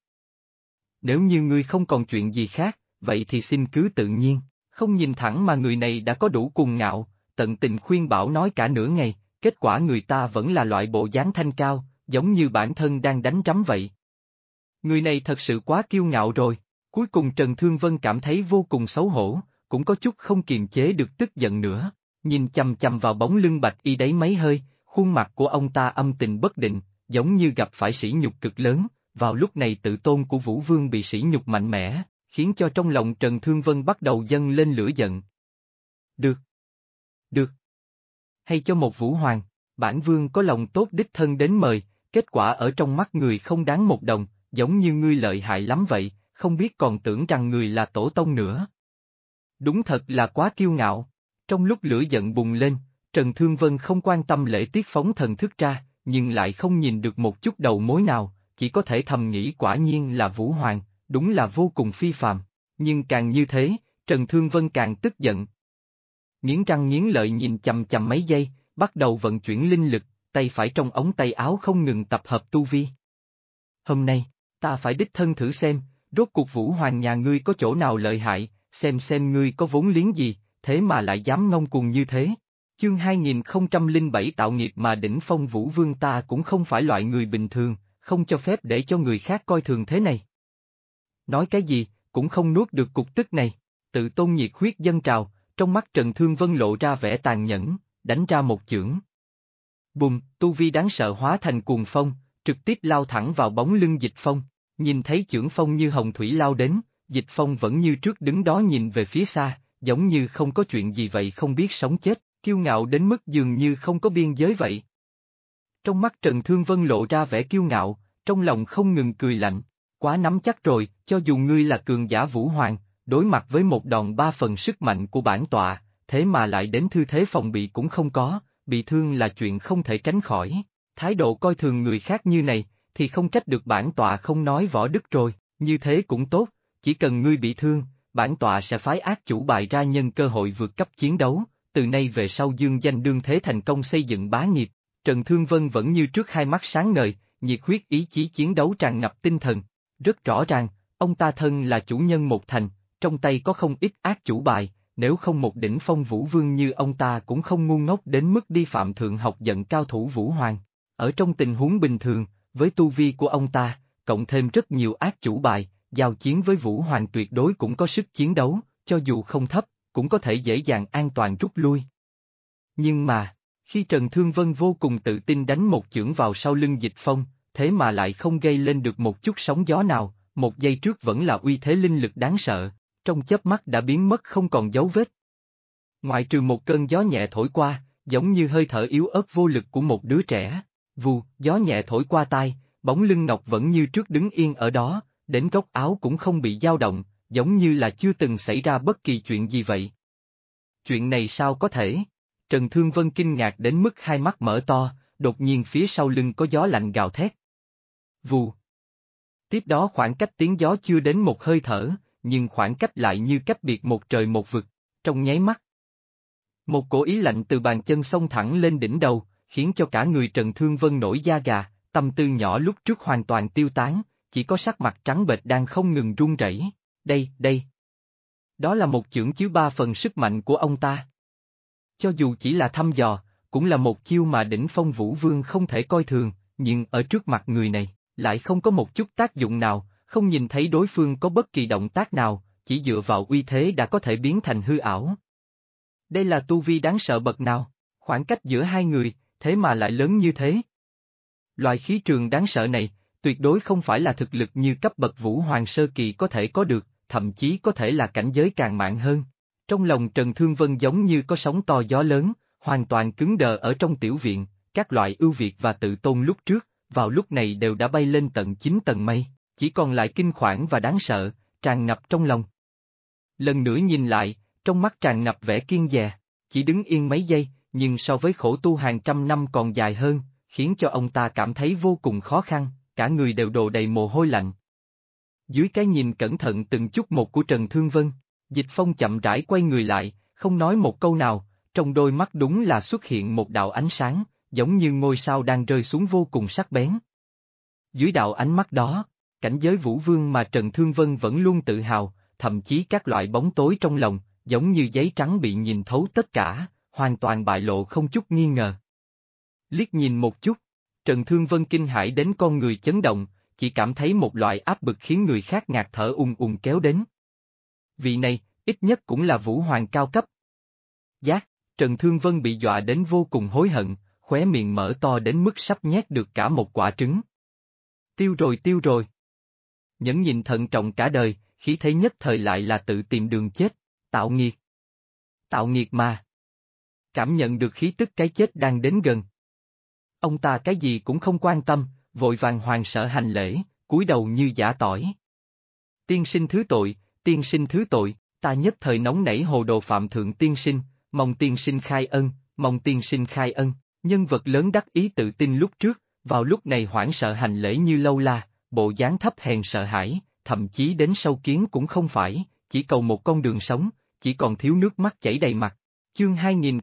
Nếu như ngươi không còn chuyện gì khác, vậy thì xin cứ tự nhiên, không nhìn thẳng mà người này đã có đủ cuồng ngạo, tận tình khuyên bảo nói cả nửa ngày, kết quả người ta vẫn là loại bộ dáng thanh cao, giống như bản thân đang đánh trống vậy. Người này thật sự quá kiêu ngạo rồi, cuối cùng Trần Thương Vân cảm thấy vô cùng xấu hổ, cũng có chút không kiềm chế được tức giận nữa, nhìn chằm chằm vào bóng lưng Bạch Y đấy mấy hơi, khuôn mặt của ông ta âm tình bất định, giống như gặp phải sỉ nhục cực lớn, vào lúc này tự tôn của Vũ Vương bị sỉ nhục mạnh mẽ, khiến cho trong lòng Trần Thương Vân bắt đầu dâng lên lửa giận. Được. Được. Hay cho một Vũ Hoàng, bản Vương có lòng tốt đích thân đến mời, kết quả ở trong mắt người không đáng một đồng, giống như ngươi lợi hại lắm vậy, không biết còn tưởng rằng người là tổ tông nữa. Đúng thật là quá kiêu ngạo, trong lúc lửa giận bùng lên, Trần Thương Vân không quan tâm lễ tiết phóng thần thức ra, nhưng lại không nhìn được một chút đầu mối nào, chỉ có thể thầm nghĩ quả nhiên là Vũ Hoàng, đúng là vô cùng phi phàm, nhưng càng như thế, Trần Thương Vân càng tức giận. Nghiến răng nghiến lợi nhìn chằm chằm mấy giây, bắt đầu vận chuyển linh lực, tay phải trong ống tay áo không ngừng tập hợp tu vi. Hôm nay, ta phải đích thân thử xem, rốt cuộc Vũ Hoàng nhà ngươi có chỗ nào lợi hại, xem ngươi có vốn liếng gì, thế mà lại dám ngông cuồng như thế. Chương 2007 tạo nghiệp mà đỉnh phong Vũ Vương ta cũng không phải loại người bình thường, không cho phép để cho người khác coi thường thế này. Nói cái gì, cũng không nuốt được cục tức này, tự tôn nhiệt huyết dâng trào, trong mắt Trần Thương Vân lộ ra vẻ tàn nhẫn, đánh ra một chưởng. Bùm, tu vi đáng sợ hóa thành cuồng phong, trực tiếp lao thẳng vào bóng lưng Dịch Phong, nhìn thấy chưởng phong như hồng thủy lao đến, Dịch Phong vẫn như trước đứng đó nhìn về phía xa, giống như không có chuyện gì vậy không biết sống chết, kiêu ngạo đến mức dường như không có biên giới vậy. Trong mắt Trần Thương Vân lộ ra vẻ kiêu ngạo, trong lòng không ngừng cười lạnh, quá nắm chắc rồi, cho dù ngươi là cường giả Vũ Hoàng, đối mặt với một đòn 3 phần sức mạnh của bản tọa, thế mà lại đến thư thế phòng bị cũng không có, bị thương là chuyện không thể tránh khỏi, thái độ coi thường người khác như này, thì không trách được bản tọa không nói võ đức rồi, như thế cũng tốt, chỉ cần ngươi bị thương, bản tọa sẽ phái ác chủ bài ra nhân cơ hội vượt cấp chiến đấu, từ nay về sau dương danh đương thế thành công xây dựng bá nghiệp. Trần Thương Vân vẫn như trước hai mắt sáng ngời, nhiệt huyết ý chí chiến đấu tràn ngập tinh thần. Rất rõ ràng, ông ta thân là chủ nhân một thành, trong tay có không ít ác chủ bài, nếu không một đỉnh phong Vũ Vương như ông ta cũng không ngu ngốc đến mức đi phạm thượng học giận cao thủ Vũ Hoàng. Ở trong tình huống bình thường, với tu vi của ông ta, cộng thêm rất nhiều ác chủ bài, giao chiến với Vũ Hoàng tuyệt đối cũng có sức chiến đấu, cho dù không thấp, cũng có thể dễ dàng an toàn rút lui. Nhưng mà, khi Trần Thương Vân vô cùng tự tin đánh một chưởng vào sau lưng Dịch Phong, thế mà lại không gây lên được một chút sóng gió nào, một giây trước vẫn là uy thế linh lực đáng sợ, trong chớp mắt đã biến mất không còn dấu vết. Ngoại trừ một cơn gió nhẹ thổi qua, giống như hơi thở yếu ớt vô lực của một đứa trẻ, vù, gió nhẹ thổi qua tai, bóng lưng ngọc vẫn như trước đứng yên ở đó, đến góc áo cũng không bị dao động, giống như là chưa từng xảy ra bất kỳ chuyện gì vậy. Chuyện này sao có thể? Trần Thương Vân kinh ngạc đến mức hai mắt mở to, đột nhiên phía sau lưng có gió lạnh gào thét. Vù. Tiếp đó khoảng cách tiếng gió chưa đến một hơi thở, nhưng khoảng cách lại như cách biệt một trời một vực, trong nháy mắt. Một cổ ý lạnh từ bàn chân xông thẳng lên đỉnh đầu, khiến cho cả người Trần Thương Vân nổi da gà, tâm tư nhỏ lúc trước hoàn toàn tiêu tán, chỉ có sắc mặt trắng bệch đang không ngừng run rẩy. Đây. Đó là một chưởng chứa 3 phần sức mạnh của ông ta. Cho dù chỉ là thăm dò, cũng là một chiêu mà đỉnh phong Vũ Vương không thể coi thường, nhưng ở trước mặt người này, lại không có một chút tác dụng nào, không nhìn thấy đối phương có bất kỳ động tác nào, chỉ dựa vào uy thế đã có thể biến thành hư ảo. Đây là tu vi đáng sợ bậc nào, khoảng cách giữa hai người, thế mà lại lớn như thế. Loại khí trường đáng sợ này, tuyệt đối không phải là thực lực như cấp bậc Vũ Hoàng Sơ Kỳ có thể có được, thậm chí có thể là cảnh giới càng mạnh hơn. Trong lòng Trần Thương Vân giống như có sóng to gió lớn, hoàn toàn cứng đờ ở trong tiểu viện, các loại ưu việt và tự tôn lúc trước, vào lúc này đều đã bay lên tận 9 tầng mây, chỉ còn lại kinh khoản và đáng sợ, tràn ngập trong lòng. Lần nữa nhìn lại, trong mắt tràn ngập vẻ kiêng dè, chỉ đứng yên mấy giây, nhưng so với khổ tu hàng trăm năm còn dài hơn, khiến cho ông ta cảm thấy vô cùng khó khăn, cả người đều đổ đầy mồ hôi lạnh. Dưới cái nhìn cẩn thận từng chút một của Trần Thương Vân, Dịch Phong chậm rãi quay người lại, không nói một câu nào, trong đôi mắt đúng là xuất hiện một đạo ánh sáng, giống như ngôi sao đang rơi xuống vô cùng sắc bén. Dưới đạo ánh mắt đó, cảnh giới Vũ Vương mà Trần Thương Vân vẫn luôn tự hào, thậm chí các loại bóng tối trong lòng, giống như giấy trắng bị nhìn thấu tất cả, hoàn toàn bại lộ không chút nghi ngờ. Liếc nhìn một chút, Trần Thương Vân kinh hãi đến con người chấn động, chỉ cảm thấy một loại áp bực khiến người khác ngạt thở ùn kéo đến. Vị này, ít nhất cũng là Vũ Hoàng cao cấp. Giác, Trần Thương Vân bị dọa đến vô cùng hối hận, khóe miệng mở to đến mức sắp nhét được cả một quả trứng. Tiêu rồi. Nhẫn nhịn thận trọng cả đời, khí thế nhất thời lại là tự tìm đường chết, tạo nghiệt. Tạo nghiệt mà. Cảm nhận được khí tức cái chết đang đến gần. Ông ta cái gì cũng không quan tâm, vội vàng hoàng sợ hành lễ, cúi đầu như giã tỏi. Tiên sinh thứ tội, ta nhất thời nóng nảy hồ đồ phạm thượng tiên sinh, mong tiên sinh khai ân, nhân vật lớn đắc ý tự tin lúc trước, vào lúc này hoảng sợ hành lễ như lâu la, bộ dáng thấp hèn sợ hãi, thậm chí đến sâu kiến cũng không phải, chỉ cầu một con đường sống, chỉ còn thiếu nước mắt chảy đầy mặt. Chương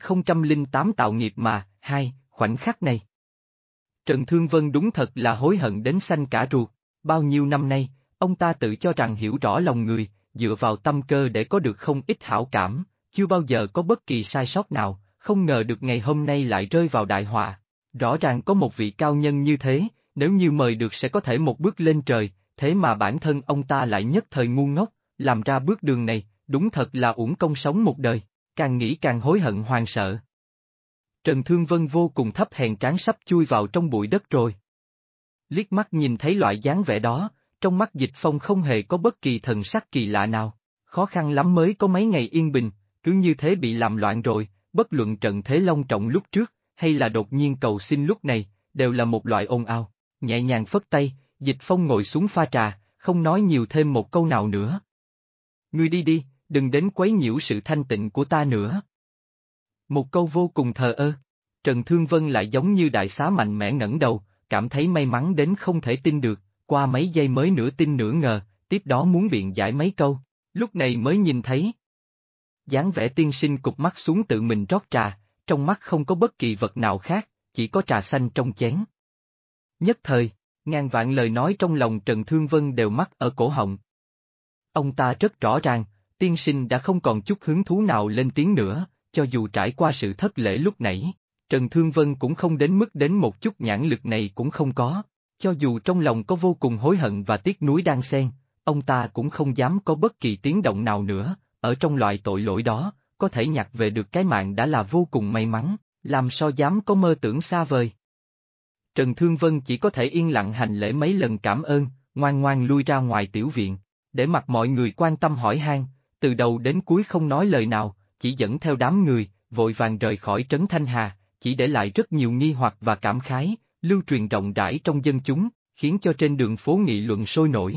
2008 tạo nghiệp mà, khoảnh khắc này. Trần Thương Vân đúng thật là hối hận đến xanh cả ruột, bao nhiêu năm nay, ông ta tự cho rằng hiểu rõ lòng người, dựa vào tâm cơ để có được không ít hảo cảm, chưa bao giờ có bất kỳ sai sót nào, không ngờ được ngày hôm nay lại rơi vào đại họa. Rõ ràng có một vị cao nhân như thế, nếu như mời được sẽ có thể một bước lên trời, thế mà bản thân ông ta lại nhất thời ngu ngốc, làm ra bước đường này, đúng thật là uổng công sống một đời, càng nghĩ càng hối hận hoang sợ. Trần Thương Vân vô cùng thấp hèn trán sắp chui vào trong bụi đất rồi. Liếc mắt nhìn thấy loại dáng vẻ đó, trong mắt Dịch Phong không hề có bất kỳ thần sắc kỳ lạ nào, khó khăn lắm mới có mấy ngày yên bình, cứ như thế bị làm loạn rồi, bất luận trận thế long trọng lúc trước, hay là đột nhiên cầu xin lúc này, đều là một loại ồn ào. Nhẹ nhàng phất tay, Dịch Phong ngồi xuống pha trà, không nói nhiều thêm một câu nào nữa. Ngươi đi, đừng đến quấy nhiễu sự thanh tịnh của ta nữa. Một câu vô cùng thờ ơ, Trần Thương Vân lại giống như đại xá mạnh mẽ ngẩng đầu, cảm thấy may mắn đến không thể tin được, qua mấy giây mới nửa tin nửa ngờ, tiếp đó muốn biện giải mấy câu, lúc này mới nhìn thấy. Dáng vẻ tiên sinh cụp mắt xuống tự mình rót trà, trong mắt không có bất kỳ vật nào khác, chỉ có trà xanh trong chén. Nhất thời, ngàn vạn lời nói trong lòng Trần Thương Vân đều mắc ở cổ họng. Ông ta rất rõ ràng, tiên sinh đã không còn chút hứng thú nào lên tiếng nữa, cho dù trải qua sự thất lễ lúc nãy, Trần Thương Vân cũng không đến mức đến một chút nhãn lực này cũng không có, cho dù trong lòng có vô cùng hối hận và tiếc nuối đan xen, ông ta cũng không dám có bất kỳ tiếng động nào nữa, ở trong loại tội lỗi đó, có thể nhặt về được cái mạng đã là vô cùng may mắn, làm sao dám có mơ tưởng xa vời. Trần Thương Vân chỉ có thể yên lặng hành lễ mấy lần cảm ơn, ngoan ngoan lui ra ngoài tiểu viện, để mặc mọi người quan tâm hỏi han, từ đầu đến cuối không nói lời nào, chỉ dẫn theo đám người, vội vàng rời khỏi Trấn Thanh Hà, chỉ để lại rất nhiều nghi hoặc và cảm khái, lưu truyền rộng rãi trong dân chúng, khiến cho trên đường phố nghị luận sôi nổi.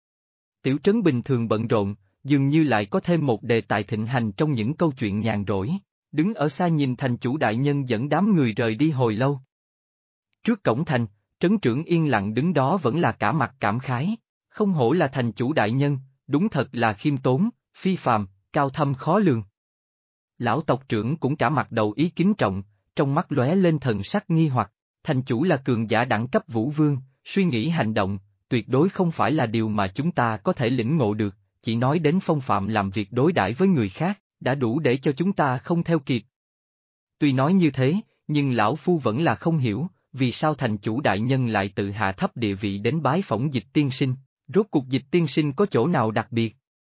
Tiểu trấn bình thường bận rộn, dường như lại có thêm một đề tài thịnh hành trong những câu chuyện nhàn rỗi. Đứng ở xa nhìn thành chủ đại nhân dẫn đám người rời đi hồi lâu. Trước cổng thành, trấn trưởng yên lặng đứng đó vẫn là cả mặt cảm khái. Không hổ là thành chủ đại nhân, đúng thật là khiêm tốn, phi phàm, cao thâm khó lường. Lão tộc trưởng cũng cả mặt đầu ý kính trọng, trong mắt lóe lên thần sắc nghi hoặc. Thành chủ là cường giả đẳng cấp vũ vương, suy nghĩ hành động, tuyệt đối không phải là điều mà chúng ta có thể lĩnh ngộ được, chỉ nói đến phong phạm làm việc đối đãi với người khác, đã đủ để cho chúng ta không theo kịp. Tuy nói như thế, nhưng lão phu vẫn là không hiểu, vì sao thành chủ đại nhân lại tự hạ thấp địa vị đến bái phỏng Dịch tiên sinh, rốt cuộc Dịch tiên sinh có chỗ nào đặc biệt?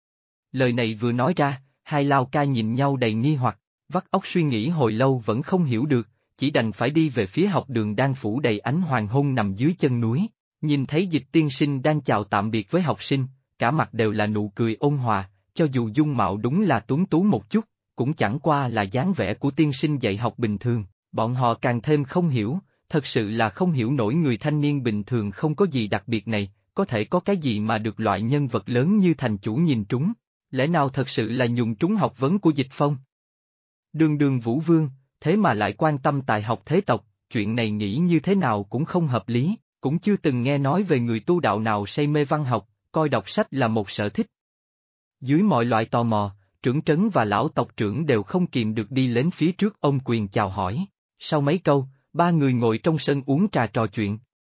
Lời này vừa nói ra, hai lao ca nhìn nhau đầy nghi hoặc, vắt óc suy nghĩ hồi lâu vẫn không hiểu được, chỉ đành phải đi về phía học đường đang phủ đầy ánh hoàng hôn nằm dưới chân núi, nhìn thấy Dịch tiên sinh đang chào tạm biệt với học sinh, cả mặt đều là nụ cười ôn hòa, cho dù dung mạo đúng là tuấn tú một chút, cũng chẳng qua là dáng vẻ của tiên sinh dạy học bình thường, bọn họ càng thêm không hiểu, thật sự là không hiểu nổi người thanh niên bình thường không có gì đặc biệt này, có thể có cái gì mà được loại nhân vật lớn như thành chủ nhìn trúng, lẽ nào thật sự là nhùng trúng học vấn của Dịch Phong? Đường đường Vũ Vương, thế mà lại quan tâm tài học thế tộc, chuyện này nghĩ như thế nào cũng không hợp lý, cũng chưa từng nghe nói về người tu đạo nào say mê văn học, coi đọc sách là một sở thích. Dưới mọi loại tò mò, trưởng trấn và lão tộc trưởng đều không kìm được đi lên phía trước ôm quyền chào hỏi, sau mấy câu, ba người ngồi trong sân uống trà trò chuyện.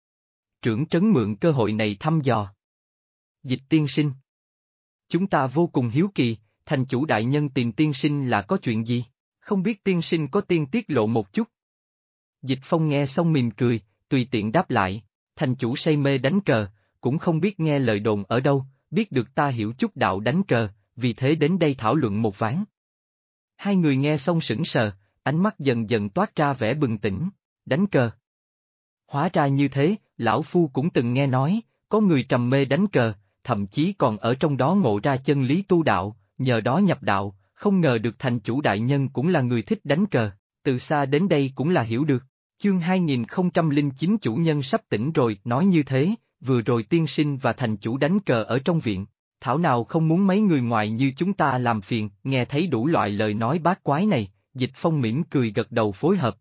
Trưởng trấn mượn cơ hội này thăm dò. Dịch tiên sinh. Chúng ta vô cùng hiếu kỳ, thành chủ đại nhân tìm tiên sinh là có chuyện gì? Không biết tiên sinh có tiên tiết lộ một chút. Dịch Phong nghe xong mỉm cười, tùy tiện đáp lại, thành chủ say mê đánh cờ, cũng không biết nghe lời đồn ở đâu, biết được ta hiểu chút đạo đánh cờ, vì thế đến đây thảo luận một ván. Hai người nghe xong sững sờ, ánh mắt dần dần toát ra vẻ bừng tỉnh, đánh cờ. Hóa ra như thế, lão phu cũng từng nghe nói, có người trầm mê đánh cờ, thậm chí còn ở trong đó ngộ ra chân lý tu đạo, nhờ đó nhập đạo, không ngờ được thành chủ đại nhân cũng là người thích đánh cờ, từ xa đến đây cũng là hiểu được. Chương 2009 chủ nhân sắp tỉnh rồi, nói như thế, vừa rồi tiên sinh và thành chủ đánh cờ ở trong viện, thảo nào không muốn mấy người ngoài như chúng ta làm phiền, nghe thấy đủ loại lời nói bát quái này, Dịch Phong mỉm cười gật đầu phối hợp.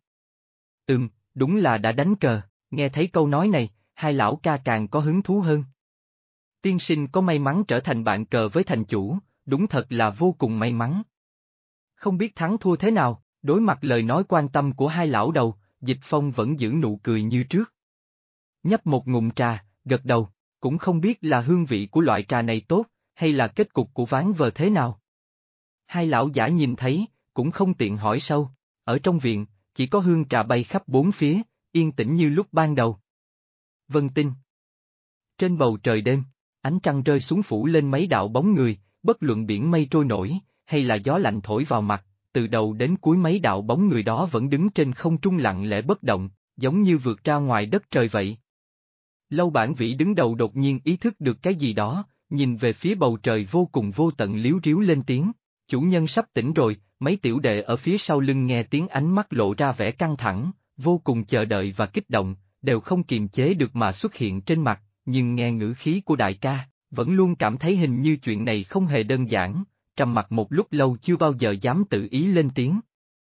Đúng là đã đánh cờ, nghe thấy câu nói này, hai lão ca càng có hứng thú hơn. Tiên sinh có may mắn trở thành bạn cờ với thành chủ, đúng thật là vô cùng may mắn. Không biết thắng thua thế nào, đối mặt lời nói quan tâm của hai lão đầu, Dịch Phong vẫn giữ nụ cười như trước. Nhấp một ngụm trà, gật đầu, cũng không biết là hương vị của loại trà này tốt, hay là kết cục của ván vờ thế nào. Hai lão giả nhìn thấy, cũng không tiện hỏi sâu, ở trong viện, chỉ có hương trà bay khắp bốn phía, yên tĩnh như lúc ban đầu. Vân Tinh. Trên bầu trời đêm, ánh trăng rơi xuống phủ lên mấy đạo bóng người, bất luận biển mây trôi nổi, hay là gió lạnh thổi vào mặt, từ đầu đến cuối mấy đạo bóng người đó vẫn đứng trên không trung lặng lẽ bất động, giống như vượt ra ngoài đất trời vậy. Lâu Bản Vĩ đứng đầu đột nhiên ý thức được cái gì đó, nhìn về phía bầu trời vô cùng vô tận liếu riếu lên tiếng, chủ nhân sắp tỉnh rồi, mấy tiểu đệ ở phía sau lưng nghe tiếng ánh mắt lộ ra vẻ căng thẳng, vô cùng chờ đợi và kích động, đều không kiềm chế được mà xuất hiện trên mặt, nhưng nghe ngữ khí của đại ca, vẫn luôn cảm thấy hình như chuyện này không hề đơn giản, trầm mặc một lúc lâu chưa bao giờ dám tự ý lên tiếng.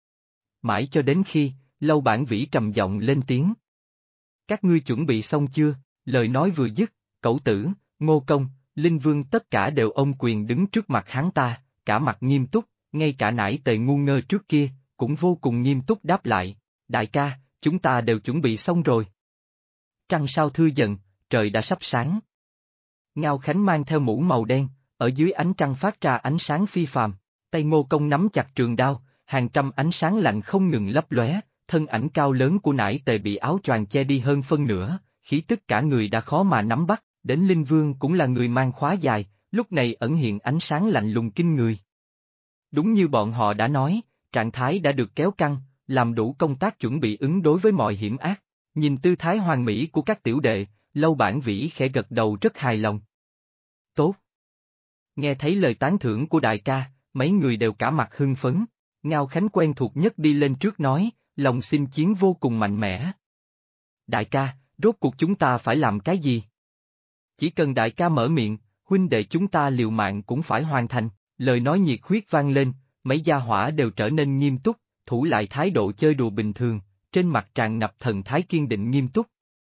Mãi cho đến khi, Lâu Bản Vĩ trầm giọng lên tiếng. Các ngươi chuẩn bị xong chưa? Lời nói vừa dứt, Cẩu Tử, Ngô Công, Linh Vương tất cả đều ôm quyền đứng trước mặt hắn ta, cả mặt nghiêm túc, ngay cả nải tề ngu ngơ trước kia, cũng vô cùng nghiêm túc đáp lại, đại ca, chúng ta đều chuẩn bị xong rồi. Trăng sao thưa dần, trời đã sắp sáng. Ngao Khánh mang theo mũ màu đen, ở dưới ánh trăng phát ra ánh sáng phi phàm, tay Ngô Công nắm chặt trường đao, hàng trăm ánh sáng lạnh không ngừng lấp lóe, thân ảnh cao lớn của nải tề bị áo choàng che đi hơn phân nửa, khí tức cả người đã khó mà nắm bắt, đến Linh Vương cũng là người mang khóa dài, lúc này ẩn hiện ánh sáng lạnh lùng kinh người. Đúng như bọn họ đã nói, trạng thái đã được kéo căng, làm đủ công tác chuẩn bị ứng đối với mọi hiểm ác, nhìn tư thái hoàn mỹ của các tiểu đệ, Lâu Bản Vĩ khẽ gật đầu rất hài lòng. Tốt. Nghe thấy lời tán thưởng của đại ca, mấy người đều cả mặt hưng phấn, Ngao Khánh quen thuộc nhất đi lên trước nói, lòng xin chiến vô cùng mạnh mẽ. Đại ca, Rốt cuộc chúng ta phải làm cái gì? Chỉ cần đại ca mở miệng, huynh đệ chúng ta liều mạng cũng phải hoàn thành, lời nói nhiệt huyết vang lên, mấy gia hỏa đều trở nên nghiêm túc, thủ lại thái độ chơi đùa bình thường, trên mặt tràn ngập thần thái kiên định nghiêm túc.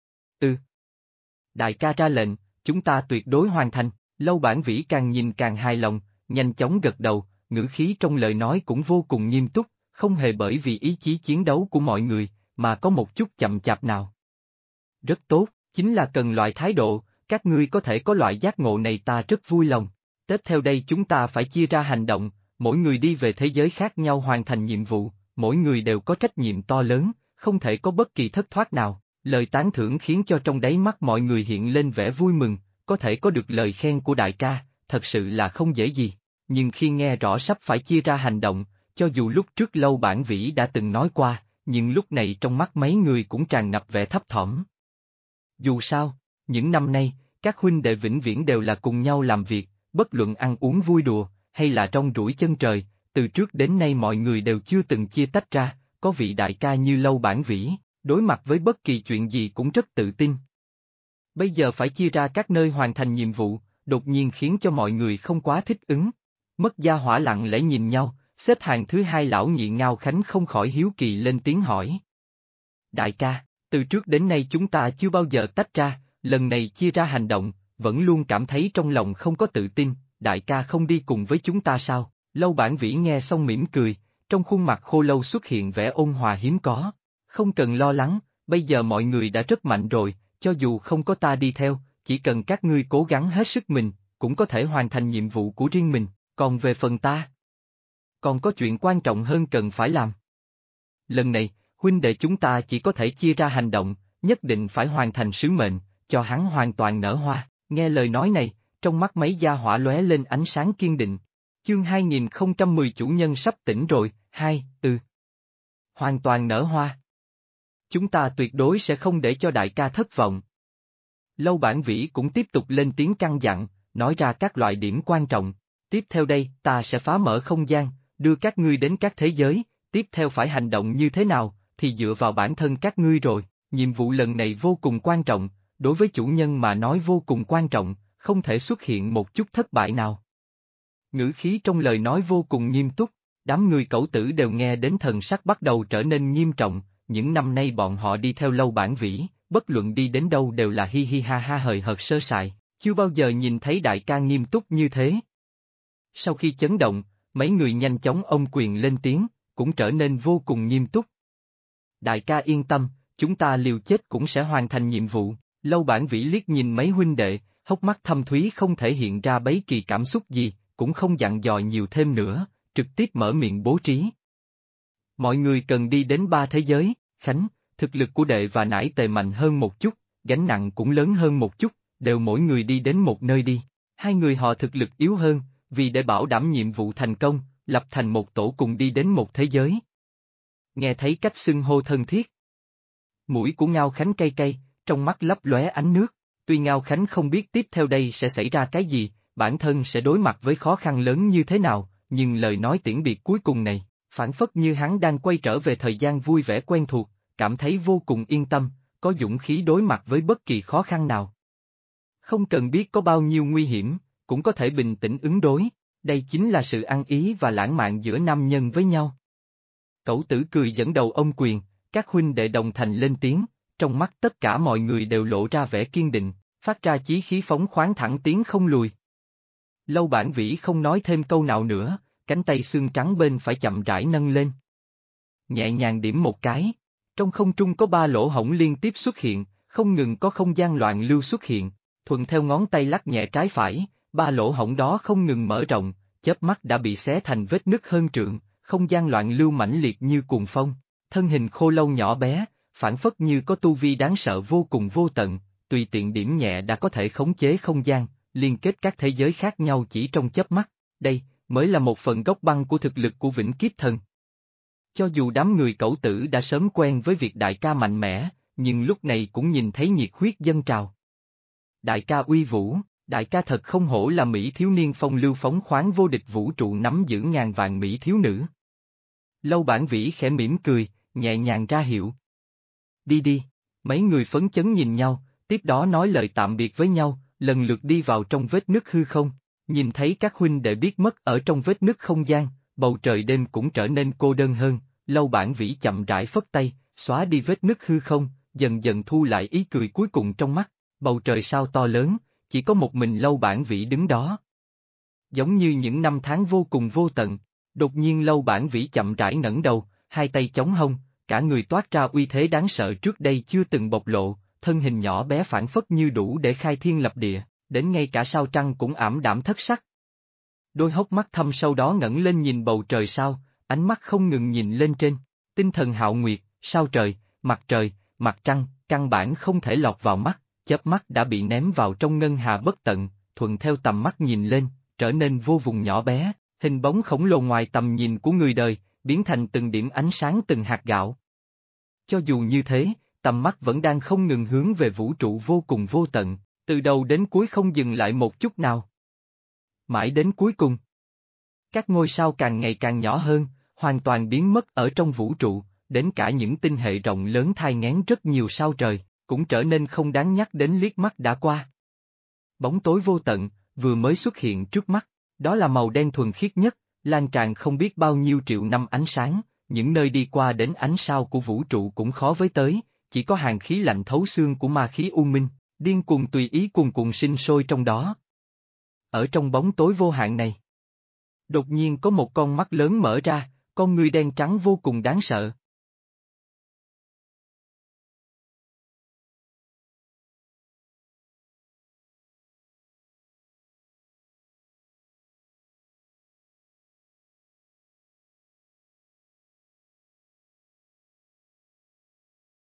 Ừ. Đại ca ra lệnh, chúng ta tuyệt đối hoàn thành, Lâu Bản Vĩ càng nhìn càng hài lòng, nhanh chóng gật đầu, ngữ khí trong lời nói cũng vô cùng nghiêm túc, không hề bởi vì ý chí chiến đấu của mọi người, mà có một chút chậm chạp nào. Rất tốt, chính là cần loại thái độ, các ngươi có thể có loại giác ngộ này ta rất vui lòng. Tiếp theo đây chúng ta phải chia ra hành động, mỗi người đi về thế giới khác nhau hoàn thành nhiệm vụ, mỗi người đều có trách nhiệm to lớn, không thể có bất kỳ thất thoát nào. Lời tán thưởng khiến cho trong đáy mắt mọi người hiện lên vẻ vui mừng, có thể có được lời khen của đại ca, thật sự là không dễ gì. Nhưng khi nghe rõ sắp phải chia ra hành động, cho dù lúc trước Lâu Bản Vĩ đã từng nói qua, nhưng lúc này trong mắt mấy người cũng tràn ngập vẻ thấp thỏm. Dù sao, những năm nay, các huynh đệ vĩnh viễn đều là cùng nhau làm việc, bất luận ăn uống vui đùa, hay là trong rủi chân trời, từ trước đến nay mọi người đều chưa từng chia tách ra, có vị đại ca như Lâu Bản Vĩ, đối mặt với bất kỳ chuyện gì cũng rất tự tin. Bây giờ phải chia ra các nơi hoàn thành nhiệm vụ, đột nhiên khiến cho mọi người không quá thích ứng. Mất gia hỏa lặng lẽ nhìn nhau, xếp hàng thứ hai lão nhị Ngao Khánh không khỏi hiếu kỳ lên tiếng hỏi. Đại ca, từ trước đến nay chúng ta chưa bao giờ tách ra, lần này chia ra hành động, vẫn luôn cảm thấy trong lòng không có tự tin, đại ca không đi cùng với chúng ta sao? Lâu Bản Vĩ nghe xong mỉm cười, trong khuôn mặt khô lâu xuất hiện vẻ ôn hòa hiếm có. Không cần lo lắng, bây giờ mọi người đã rất mạnh rồi, cho dù không có ta đi theo, chỉ cần các ngươi cố gắng hết sức mình, cũng có thể hoàn thành nhiệm vụ của riêng mình, còn về phần ta, còn có chuyện quan trọng hơn cần phải làm. Lần này, huynh đệ chúng ta chỉ có thể chia ra hành động, nhất định phải hoàn thành sứ mệnh, cho hắn hoàn toàn nở hoa. Nghe lời nói này, trong mắt mấy gia hỏa lóe lên ánh sáng kiên định. Chương 2010 chủ nhân sắp tỉnh rồi, hoàn toàn nở hoa. Chúng ta tuyệt đối sẽ không để cho đại ca thất vọng. Lâu Bản Vĩ cũng tiếp tục lên tiếng căn dặn, nói ra các loại điểm quan trọng. Tiếp theo đây, ta sẽ phá mở không gian, đưa các ngươi đến các thế giới, tiếp theo phải hành động như thế nào, thì dựa vào bản thân các ngươi rồi. Nhiệm vụ lần này vô cùng quan trọng, đối với chủ nhân mà nói vô cùng quan trọng, không thể xuất hiện một chút thất bại nào. Ngữ khí trong lời nói vô cùng nghiêm túc, đám người cẩu tử đều nghe đến thần sắc bắt đầu trở nên nghiêm trọng. Những năm nay bọn họ đi theo Lâu Bản Vĩ, bất luận đi đến đâu đều là hi hi ha ha hời hợt sơ sài, chưa bao giờ nhìn thấy đại ca nghiêm túc như thế. Sau khi chấn động, mấy người nhanh chóng ôm quyền lên tiếng, cũng trở nên vô cùng nghiêm túc. Đại ca yên tâm, chúng ta liều chết cũng sẽ hoàn thành nhiệm vụ. Lâu Bản Vĩ liếc nhìn mấy huynh đệ, hốc mắt thâm thúy không thể hiện ra bấy kỳ cảm xúc gì, cũng không dặn dò nhiều thêm nữa, trực tiếp mở miệng bố trí. Mọi người cần đi đến 3 thế giới. Khánh, thực lực của đệ và nải tề mạnh hơn một chút, gánh nặng cũng lớn hơn một chút, đều mỗi người đi đến một nơi đi. Hai người họ thực lực yếu hơn, vì để bảo đảm nhiệm vụ thành công, lập thành một tổ cùng đi đến một thế giới. Nghe thấy cách xưng hô thân thiết. Mũi của Ngao Khánh cay cay, trong mắt lấp lóe ánh nước, tuy Ngao Khánh không biết tiếp theo đây sẽ xảy ra cái gì, bản thân sẽ đối mặt với khó khăn lớn như thế nào, nhưng lời nói tiễn biệt cuối cùng này, phản phất như hắn đang quay trở về thời gian vui vẻ quen thuộc, cảm thấy vô cùng yên tâm, có dũng khí đối mặt với bất kỳ khó khăn nào. Không cần biết có bao nhiêu nguy hiểm, cũng có thể bình tĩnh ứng đối, đây chính là sự ăn ý và lãng mạn giữa nam nhân với nhau. Cẩu tử cười dẫn đầu ôm quyền, các huynh đệ đồng thành lên tiếng, trong mắt tất cả mọi người đều lộ ra vẻ kiên định, phát ra chí khí phóng khoáng thẳng tiến không lùi. Lâu Bản Vĩ không nói thêm câu nào nữa, cánh tay xương trắng bên phải chậm rãi nâng lên. Nhẹ nhàng điểm một cái, trong không trung có 3 lỗ hổng liên tiếp xuất hiện, không ngừng có không gian loạn lưu xuất hiện, thuận theo ngón tay lắc nhẹ trái phải, 3 lỗ hổng đó không ngừng mở rộng, chớp mắt đã bị xé thành vết nứt hơn trượng, không gian loạn lưu mãnh liệt như cuồng phong, thân hình khô lâu nhỏ bé, phản phất như có tu vi đáng sợ vô cùng vô tận, tùy tiện điểm nhẹ đã có thể khống chế không gian, liên kết các thế giới khác nhau chỉ trong chớp mắt, đây mới là một phần gốc băng của thực lực của Vĩnh Kiếp Thần. Cho dù đám người cẩu tử đã sớm quen với việc đại ca mạnh mẽ, nhưng lúc này cũng nhìn thấy nhiệt huyết dâng trào. Đại ca uy vũ, đại ca thật không hổ là Mỹ thiếu niên phong lưu phóng khoáng vô địch vũ trụ nắm giữ ngàn vạn Mỹ thiếu nữ. Lâu Bản Vĩ khẽ mỉm cười, nhẹ nhàng ra hiệu. Đi đi. Mấy người phấn chấn nhìn nhau, tiếp đó nói lời tạm biệt với nhau, lần lượt đi vào trong vết nứt hư không. Nhìn thấy các huynh đệ biết mất ở trong vết nứt không gian, bầu trời đêm cũng trở nên cô đơn hơn, Lâu Bản Vĩ chậm rãi phất tay, xóa đi vết nứt hư không, dần dần thu lại ý cười cuối cùng trong mắt, bầu trời sao to lớn, chỉ có một mình Lâu Bản Vĩ đứng đó. Giống như những năm tháng vô cùng vô tận, đột nhiên Lâu Bản Vĩ chậm rãi ngẩng đầu, hai tay chống hông, cả người toát ra uy thế đáng sợ trước đây chưa từng bộc lộ, thân hình nhỏ bé phảng phất như đủ để khai thiên lập địa, đến ngay cả sao trăng cũng ảm đạm thất sắc. Đôi hốc mắt thâm sâu đó ngẩng lên nhìn bầu trời sao, ánh mắt không ngừng nhìn lên trên, tinh thần hạo nguyệt, sao trời, mặt trăng, căn bản không thể lọt vào mắt, chớp mắt đã bị ném vào trong ngân hà bất tận, thuận theo tầm mắt nhìn lên, trở nên vô vùng nhỏ bé, hình bóng khổng lồ ngoài tầm nhìn của người đời, biến thành từng điểm ánh sáng từng hạt gạo. Cho dù như thế, tầm mắt vẫn đang không ngừng hướng về vũ trụ vô cùng vô tận, từ đầu đến cuối không dừng lại một chút nào. Mãi đến cuối cùng, các ngôi sao càng ngày càng nhỏ hơn, hoàn toàn biến mất ở trong vũ trụ, đến cả những tinh hệ rộng lớn thai nghén rất nhiều sao trời, cũng trở nên không đáng nhắc đến liếc mắt đã qua. Bóng tối vô tận, vừa mới xuất hiện trước mắt, đó là màu đen thuần khiết nhất, lan tràn không biết bao nhiêu triệu năm ánh sáng, những nơi đi qua đến ánh sao của vũ trụ cũng khó với tới, chỉ có hàn khí lạnh thấu xương của ma khí u minh, điên cuồng tùy ý cuồn cuộn sinh sôi trong đó. Ở trong bóng tối vô hạn này, đột nhiên có một con mắt lớn mở ra, con ngươi đen trắng vô cùng đáng sợ.